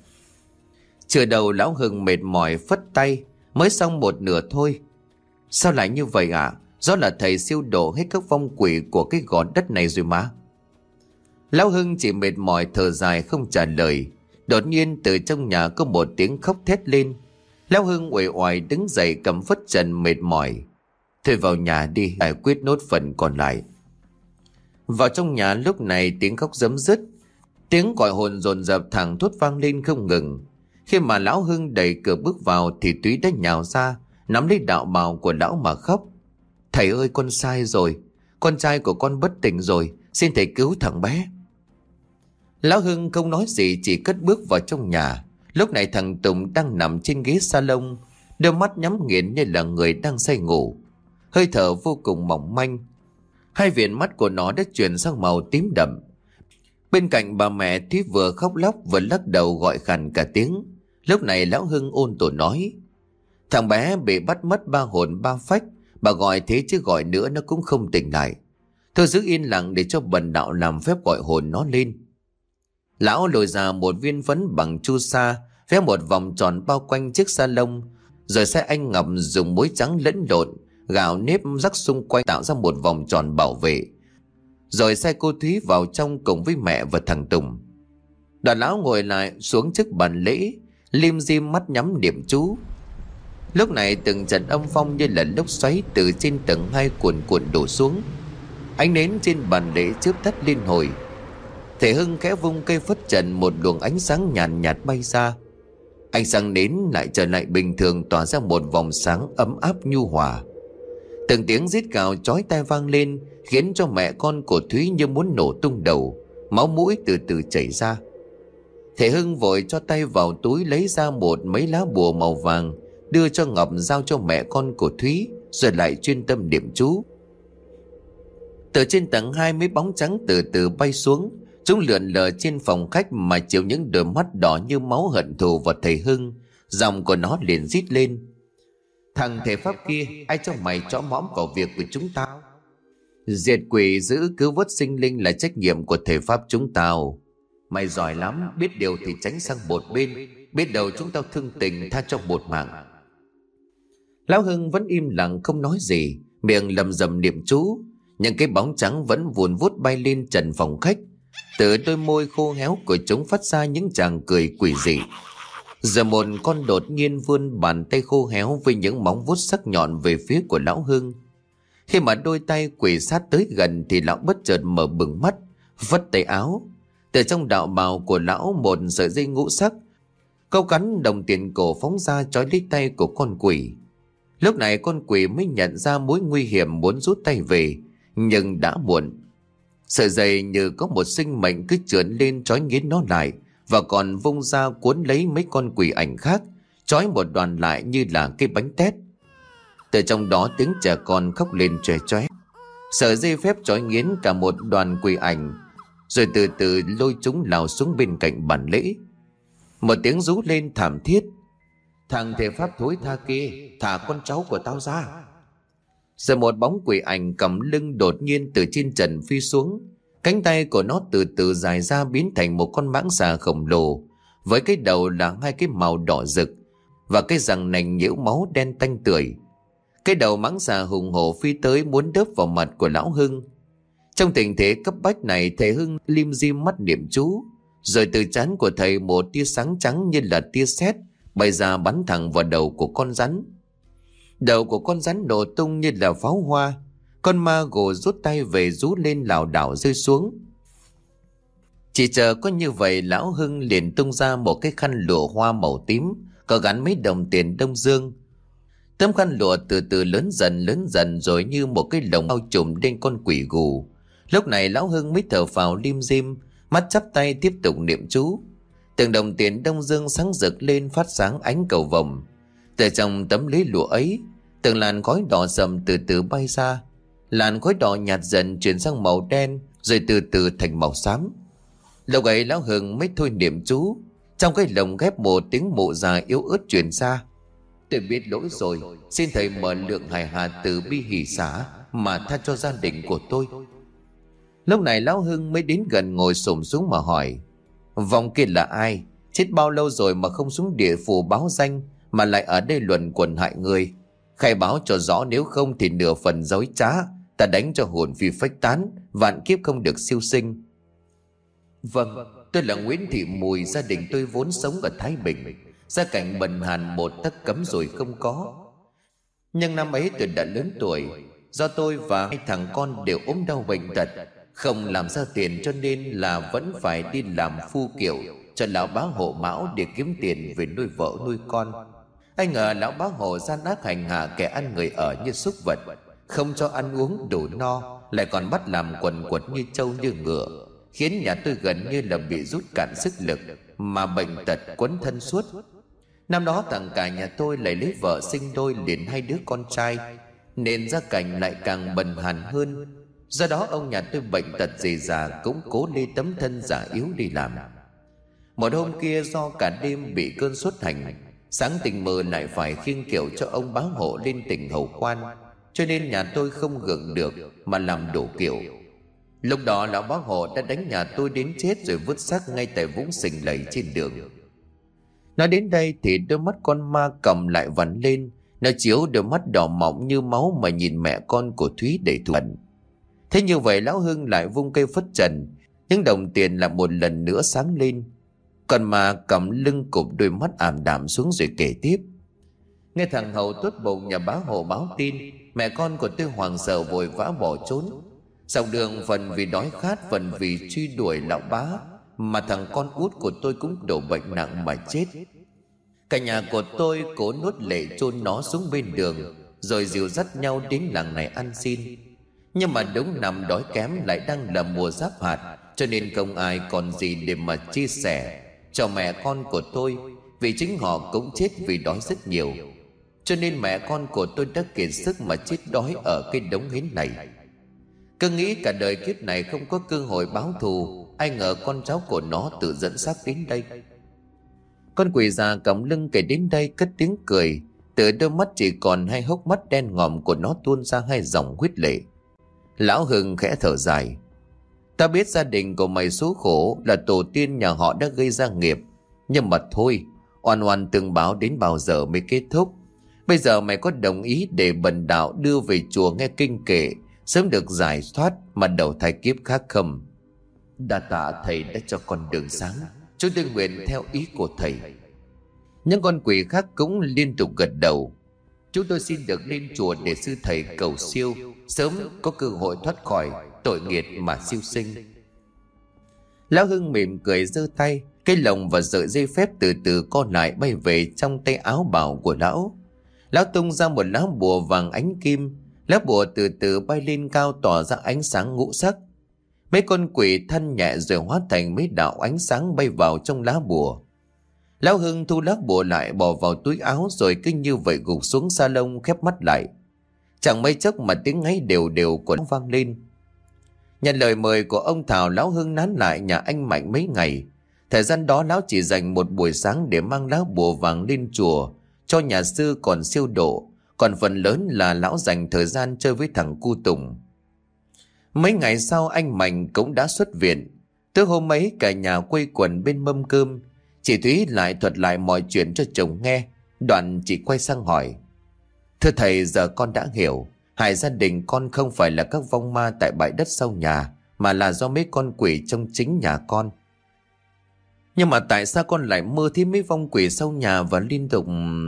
Chưa đầu lão Hưng mệt mỏi phất tay: Mới xong một nửa thôi. Sao lại như vậy ạ? À? Do là thầy siêu độ hết các vong quỷ của cái gò đất này rồi mà. Lão Hưng chỉ mệt mỏi thở dài không trả lời. Đột nhiên từ trong nhà có một tiếng khóc thét lên. Lão Hưng uể oải đứng dậy cầm phất trần mệt mỏi: Thôi vào nhà đi, giải quyết nốt phần còn lại. Vào trong nhà lúc này tiếng khóc rấm rứt, tiếng gọi hồn dồn dập thẳng thốt vang lên không ngừng. Khi mà lão Hưng đẩy cửa bước vào thì Túy đã nhào ra, nắm lấy đạo bào của lão mà khóc: Thầy ơi, con sai rồi, con trai của con bất tỉnh rồi, xin thầy cứu thằng bé. Lão Hưng không nói gì, chỉ cất bước vào trong nhà. Lúc này thằng Tùng đang nằm trên ghế salon, đôi mắt nhắm nghiền như là người đang say ngủ, hơi thở vô cùng mỏng manh. Hai viền mắt của nó đã chuyển sang màu tím đậm. Bên cạnh bà mẹ Thúy vừa khóc lóc vừa lắc đầu gọi khàn cả tiếng. Lúc này lão Hưng ôn tồn nói: Thằng bé bị bắt mất ba hồn ba phách, bà gọi thế chứ gọi nữa nó cũng không tỉnh lại. Thôi giữ yên lặng để cho bần đạo làm phép gọi hồn nó lên. Lão lôi ra một viên phấn bằng chu sa, vẽ một vòng tròn bao quanh chiếc sa lông, rồi sai anh Ngọc dùng muối trắng lẫn lộn gạo nếp rắc xung quanh tạo ra một vòng tròn bảo vệ, rồi sai cô Thúy vào trong cùng với mẹ và thằng Tùng. Đoàn lão ngồi lại xuống trước bàn lễ, lim dim mắt nhắm niệm chú. Lúc này từng trận âm phong như là lốc xoáy từ trên tầng hai cuồn cuộn đổ xuống. Ánh nến trên bàn lễ chớp tắt liên hồi. Thầy Hưng khẽ vung cây phất trần, một luồng ánh sáng nhàn nhạt, nhạt bay ra. Ánh sáng nến lại trở lại bình thường, tỏa ra một vòng sáng ấm áp nhu hòa. Từng tiếng rít gào chói tai vang lên, khiến cho mẹ con của Thúy như muốn nổ tung đầu, máu mũi từ từ chảy ra. Thầy Hưng vội cho tay vào túi lấy ra một mấy lá bùa màu vàng, đưa cho Ngọc giao cho mẹ con của Thúy, rồi lại chuyên tâm niệm chú. Từ trên tầng hai mấy bóng trắng từ từ bay xuống. Chúng lượn lờ trên phòng khách mà chiếu những đôi mắt đỏ như máu hận thù vào thầy Hưng. Giọng của nó liền rít lên: "Thằng thể pháp kia, ai cho mày chõ mõm vào việc của chúng tao? Diệt quỷ giữ cứu vớt sinh linh là trách nhiệm của thể pháp chúng tao. Mày giỏi lắm, biết điều thì tránh sang một bên, biết đâu chúng tao thương tình tha cho một mạng." Lão Hưng vẫn im lặng không nói gì, miệng lầm rầm niệm chú. Những cái bóng trắng vẫn vùn vút bay lên trần phòng khách. Từ đôi môi khô héo của chúng phát ra những tràng cười quỷ dị. Giờ một con đột nhiên vươn bàn tay khô héo với những móng vuốt sắc nhọn về phía của lão Hưng. Khi mà đôi tay quỷ sát tới gần thì lão bất chợt mở bừng mắt, vất tay áo. Từ trong đạo bào của lão một sợi dây ngũ sắc câu cắn đồng tiền cổ phóng ra trói lấy tay của con quỷ. Lúc này con quỷ mới nhận ra mối nguy hiểm, muốn rút tay về, nhưng đã muộn. Sợi dây như có một sinh mệnh cứ trườn lên trói nghiến nó lại, và còn vung ra cuốn lấy mấy con quỷ ảnh khác, trói một đoàn lại như là cái bánh tét. Từ trong đó tiếng trẻ con khóc lên choe choé. Sợi dây phép trói nghiến cả một đoàn quỷ ảnh, rồi từ từ lôi chúng lao xuống bên cạnh bàn lễ. Một tiếng rú lên thảm thiết: "Thằng thể pháp thối tha kia, thả con cháu của tao ra!" Rồi một bóng quỷ ảnh cầm lưng đột nhiên từ trên trần phi xuống. Cánh tay của nó từ từ dài ra biến thành một con mãng xà khổng lồ, với cái đầu là hai cái màu đỏ rực và cái răng nành nhiễu máu đen tanh tưởi. Cái đầu mãng xà hùng hổ phi tới muốn đớp vào mặt của lão Hưng. Trong tình thế cấp bách này, thầy Hưng lim dim mắt niệm chú, rồi từ trán của thầy một tia sáng trắng như là tia sét bay ra bắn thẳng vào đầu của con rắn. Đầu của con rắn nổ tung như là pháo hoa. Con ma gồ rút tay về, rú lên lảo đảo rơi xuống. Chỉ chờ có như vậy, lão Hưng liền tung ra một cái khăn lụa hoa màu tím, có gắn mấy đồng tiền Đông Dương. Tấm khăn lụa từ từ lớn dần lớn dần, rồi như một cái lồng bao trùm lên con quỷ gù. Lúc này lão Hưng mới thở phào lim dim, mắt chắp tay tiếp tục niệm chú. Từng đồng tiền Đông Dương sáng rực lên, phát sáng ánh cầu vồng. Từ trong tấm lưới lụa ấy, từng làn khói đỏ sầm từ từ bay ra. Làn khói đỏ nhạt dần chuyển sang màu đen, rồi từ từ thành màu xám. Lúc ấy lão Hưng mới thôi niệm chú. Trong cái lồng ghép một tiếng mụ già yếu ớt truyền ra: "Tôi biết lỗi rồi, xin thầy mở lượng hài hà từ bi hỷ xả mà tha cho gia đình của tôi." Lúc này lão Hưng mới đến gần, ngồi xổm xuống mà hỏi: "Vong kia là ai? Chết bao lâu rồi mà không xuống địa phủ báo danh, mà lại ở đây luẩn quẩn hại người? Khai báo cho rõ, nếu không thì nửa phần dối trá, ta đánh cho hồn phi phách tán, vạn kiếp không được siêu sinh." "Vâng, tôi là Nguyễn Thị Mùi, gia đình tôi vốn sống ở Thái Bình. Gia cảnh bần hàn một tấc cấm rồi không có. Nhưng năm ấy tôi đã lớn tuổi, do tôi và hai thằng con đều ốm đau bệnh tật, không làm ra tiền, cho nên là vẫn phải đi làm phu kiệu cho lão bá hộ Mão để kiếm tiền về nuôi vợ nuôi con. Ai ngờ lão bá hộ gian ác hành hạ kẻ ăn người ở như súc vật, không cho ăn uống đủ no, lại còn bắt làm quần quật như trâu như ngựa, khiến nhà tôi gần như là bị rút cạn sức lực, mà bệnh tật quấn thân suốt. Năm đó thằng cả nhà tôi lại lấy vợ sinh đôi liền hai đứa con trai, nên gia cảnh lại càng bần hàn hơn. Do đó ông nhà tôi bệnh tật gì già cũng cố lê tấm thân giả yếu đi làm. Một hôm kia do cả đêm bị cơn sốt hành, sáng tình mơ lại phải khiêng kiệu cho ông bá hộ lên tỉnh Hậu Quan, cho nên nhà tôi không gượng được mà làm đổ kiệu. Lúc đó lão bá hộ đã đánh nhà tôi đến chết, rồi vứt xác ngay tại vũng sình lầy trên đường. Nói đến đây thì đôi mắt con ma cầm lại vằn lên, nó chiếu đôi mắt đỏ mọng như máu mà nhìn mẹ con của Thúy đầy thù hận. Thế như vậy lão Hưng lại vung cây phất trần, những đồng tiền lại một lần nữa sáng lên. Còn ma cầm lưng cụp đôi mắt ảm đạm xuống rồi kể tiếp: Nghe thằng Hậu tốt bụng nhà bá Hồ báo tin, mẹ con của tôi hoảng sợ vội vã bỏ trốn. Dọc đường phần vì đói khát, phần vì truy đuổi lão bá, mà thằng con út của tôi cũng đổ bệnh nặng mà chết. Cả nhà của tôi cố nuốt lệ chôn nó xuống bên đường, rồi dìu dắt nhau đến làng này ăn xin. Nhưng mà đúng nằm đói kém lại đang là mùa giáp hạt, cho nên không ai còn gì để mà chia sẻ cho mẹ con của tôi, vì chính họ cũng chết vì đói rất nhiều. Cho nên mẹ con của tôi đã kiệt sức mà chết đói ở cái đống hến này. Cứ nghĩ cả đời kiếp này không có cơ hội báo thù, ai ngờ con cháu của nó tự dẫn xác đến đây. Con quỷ già còng lưng kể đến đây cất tiếng cười, từ đôi mắt chỉ còn hai hốc mắt đen ngòm của nó tuôn ra hai dòng huyết lệ. Lão Hưng khẽ thở dài. Ta biết gia đình của mày số khổ, là tổ tiên nhà họ đã gây ra nghiệp, nhưng mà thôi, oan oan từng báo đến bao giờ mới kết thúc. Bây giờ mày có đồng ý để bần đạo đưa về chùa nghe kinh kệ, sớm được giải thoát mà đầu thai kiếp khác không? Đa tạ thầy đã cho con đường sáng, chúng tôi nguyện theo ý của thầy. Những con quỷ khác cũng liên tục gật đầu. Chúng tôi xin được lên chùa để sư thầy cầu siêu, sớm có cơ hội thoát khỏi tội nghiệp mà siêu sinh. Lão Hưng mỉm cười giơ tay, cái lồng và sợi dây phép từ từ co lại bay về trong tay áo bào của lão. Lão tung ra một lá bùa vàng ánh kim, lá bùa từ từ bay lên cao tỏa ra ánh sáng ngũ sắc. Mấy con quỷ thân nhẹ rồi hóa thành mấy đạo ánh sáng bay vào trong lá bùa. Lão Hưng thu lá bùa lại bỏ vào túi áo, rồi cứ như vậy gục xuống sa lông khép mắt lại. Chẳng mấy chốc mà tiếng ngáy đều đều của nó vang lên. Nhận lời mời của ông Thảo, lão Hưng nán lại nhà anh Mạnh mấy ngày. Thời gian đó lão chỉ dành một buổi sáng để mang lá bùa vàng lên chùa cho nhà sư còn siêu độ, còn phần lớn là lão dành thời gian chơi với thằng cu Tùng. Mấy ngày sau anh Mạnh cũng đã xuất viện. Tới hôm ấy cả nhà quây quần bên mâm cơm. Chị Thúy lại thuật lại mọi chuyện cho chồng nghe. Đoạn chị quay sang hỏi: Thưa thầy, giờ con đã hiểu. Hại gia đình con không phải là các vong ma tại bãi đất sau nhà, mà là do mấy con quỷ trong chính nhà con. Nhưng mà tại sao con lại mơ thấy mấy vong quỷ sau nhà và liên tục...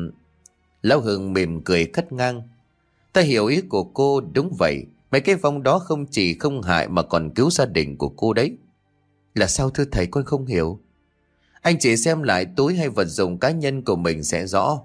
Lão Hưng mỉm cười cắt ngang: Ta hiểu ý của cô, đúng vậy. Mấy cái vong đó không chỉ không hại mà còn cứu gia đình của cô đấy. Là sao thưa thầy, con không hiểu. Anh chị xem lại túi hay vật dụng cá nhân của mình sẽ rõ.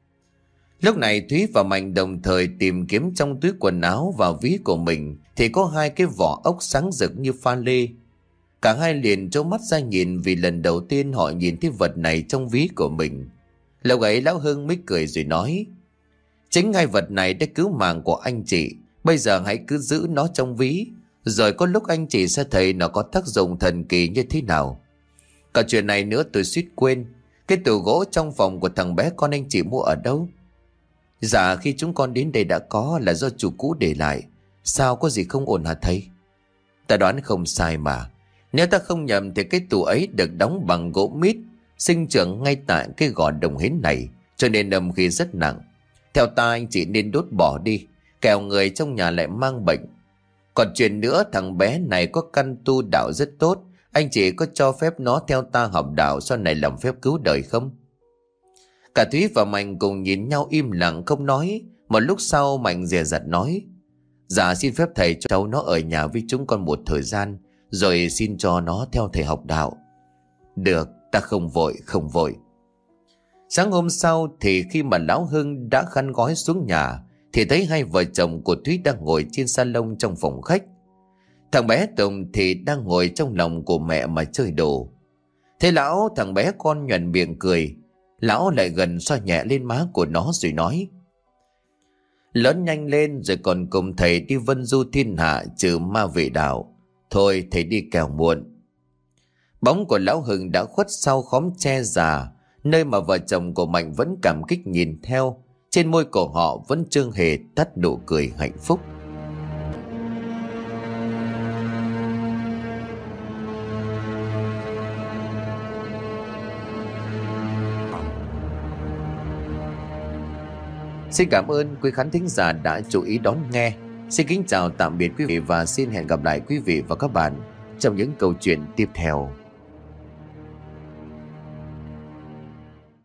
Lúc này Thúy và Mạnh đồng thời tìm kiếm trong túi quần áo và ví của mình, thì có hai cái vỏ ốc sáng rực như pha lê. Cả hai liền trố mắt ra nhìn, vì lần đầu tiên họ nhìn thấy vật này trong ví của mình. Lúc ấy lão Hưng mới cười rồi nói: Chính hai vật này đã cứu mạng của anh chị. Bây giờ hãy cứ giữ nó trong ví, rồi có lúc anh chị sẽ thấy nó có tác dụng thần kỳ như thế nào. Cả chuyện này nữa tôi suýt quên. Cái tủ gỗ trong phòng của thằng bé con anh chị mua ở đâu? Dạ khi chúng con đến đây đã có, là do chủ cũ để lại. Sao, có gì không ổn hả thầy? Ta đoán không sai mà. Nếu ta không nhầm thì cái tủ ấy được đóng bằng gỗ mít, sinh trưởng ngay tại cái gò đồng hến này, cho nên âm khí rất nặng. Theo ta anh chị nên đốt bỏ đi, kẻo người trong nhà lại mang bệnh. Còn chuyện nữa, thằng bé này có căn tu đạo rất tốt. Anh chị có cho phép nó theo ta học đạo, sau này làm phép cứu đời không? Cả Thúy và Mạnh cùng nhìn nhau im lặng không nói. Một lúc sau Mạnh dè dặt nói: Dạ xin phép thầy cho cháu nó ở nhà với chúng con một thời gian, rồi xin cho nó theo thầy học đạo. Được, ta không vội, không vội. Sáng hôm sau thì khi mà lão Hưng đã khăn gói xuống nhà, thì thấy hai vợ chồng của Thúy đang ngồi trên salon trong phòng khách. Thằng bé Tùng thì đang ngồi trong lòng của mẹ mà chơi đồ. Thế lão, thằng bé con nhoẻn miệng cười. Lão lại gần xoa nhẹ lên má của nó rồi nói: Lớn nhanh lên rồi còn cùng thầy đi vân du thiên hạ trừ ma vệ đạo. Thôi thầy đi kẻo muộn. Bóng của lão Hưng đã khuất sau khóm tre già, nơi mà vợ chồng của Mạnh vẫn cảm kích nhìn theo. Trên môi của họ vẫn chưa hề tắt nụ cười hạnh phúc. Xin cảm ơn quý khán thính giả đã chú ý đón nghe. Xin kính chào tạm biệt quý vị và xin hẹn gặp lại quý vị và các bạn trong những câu chuyện tiếp theo.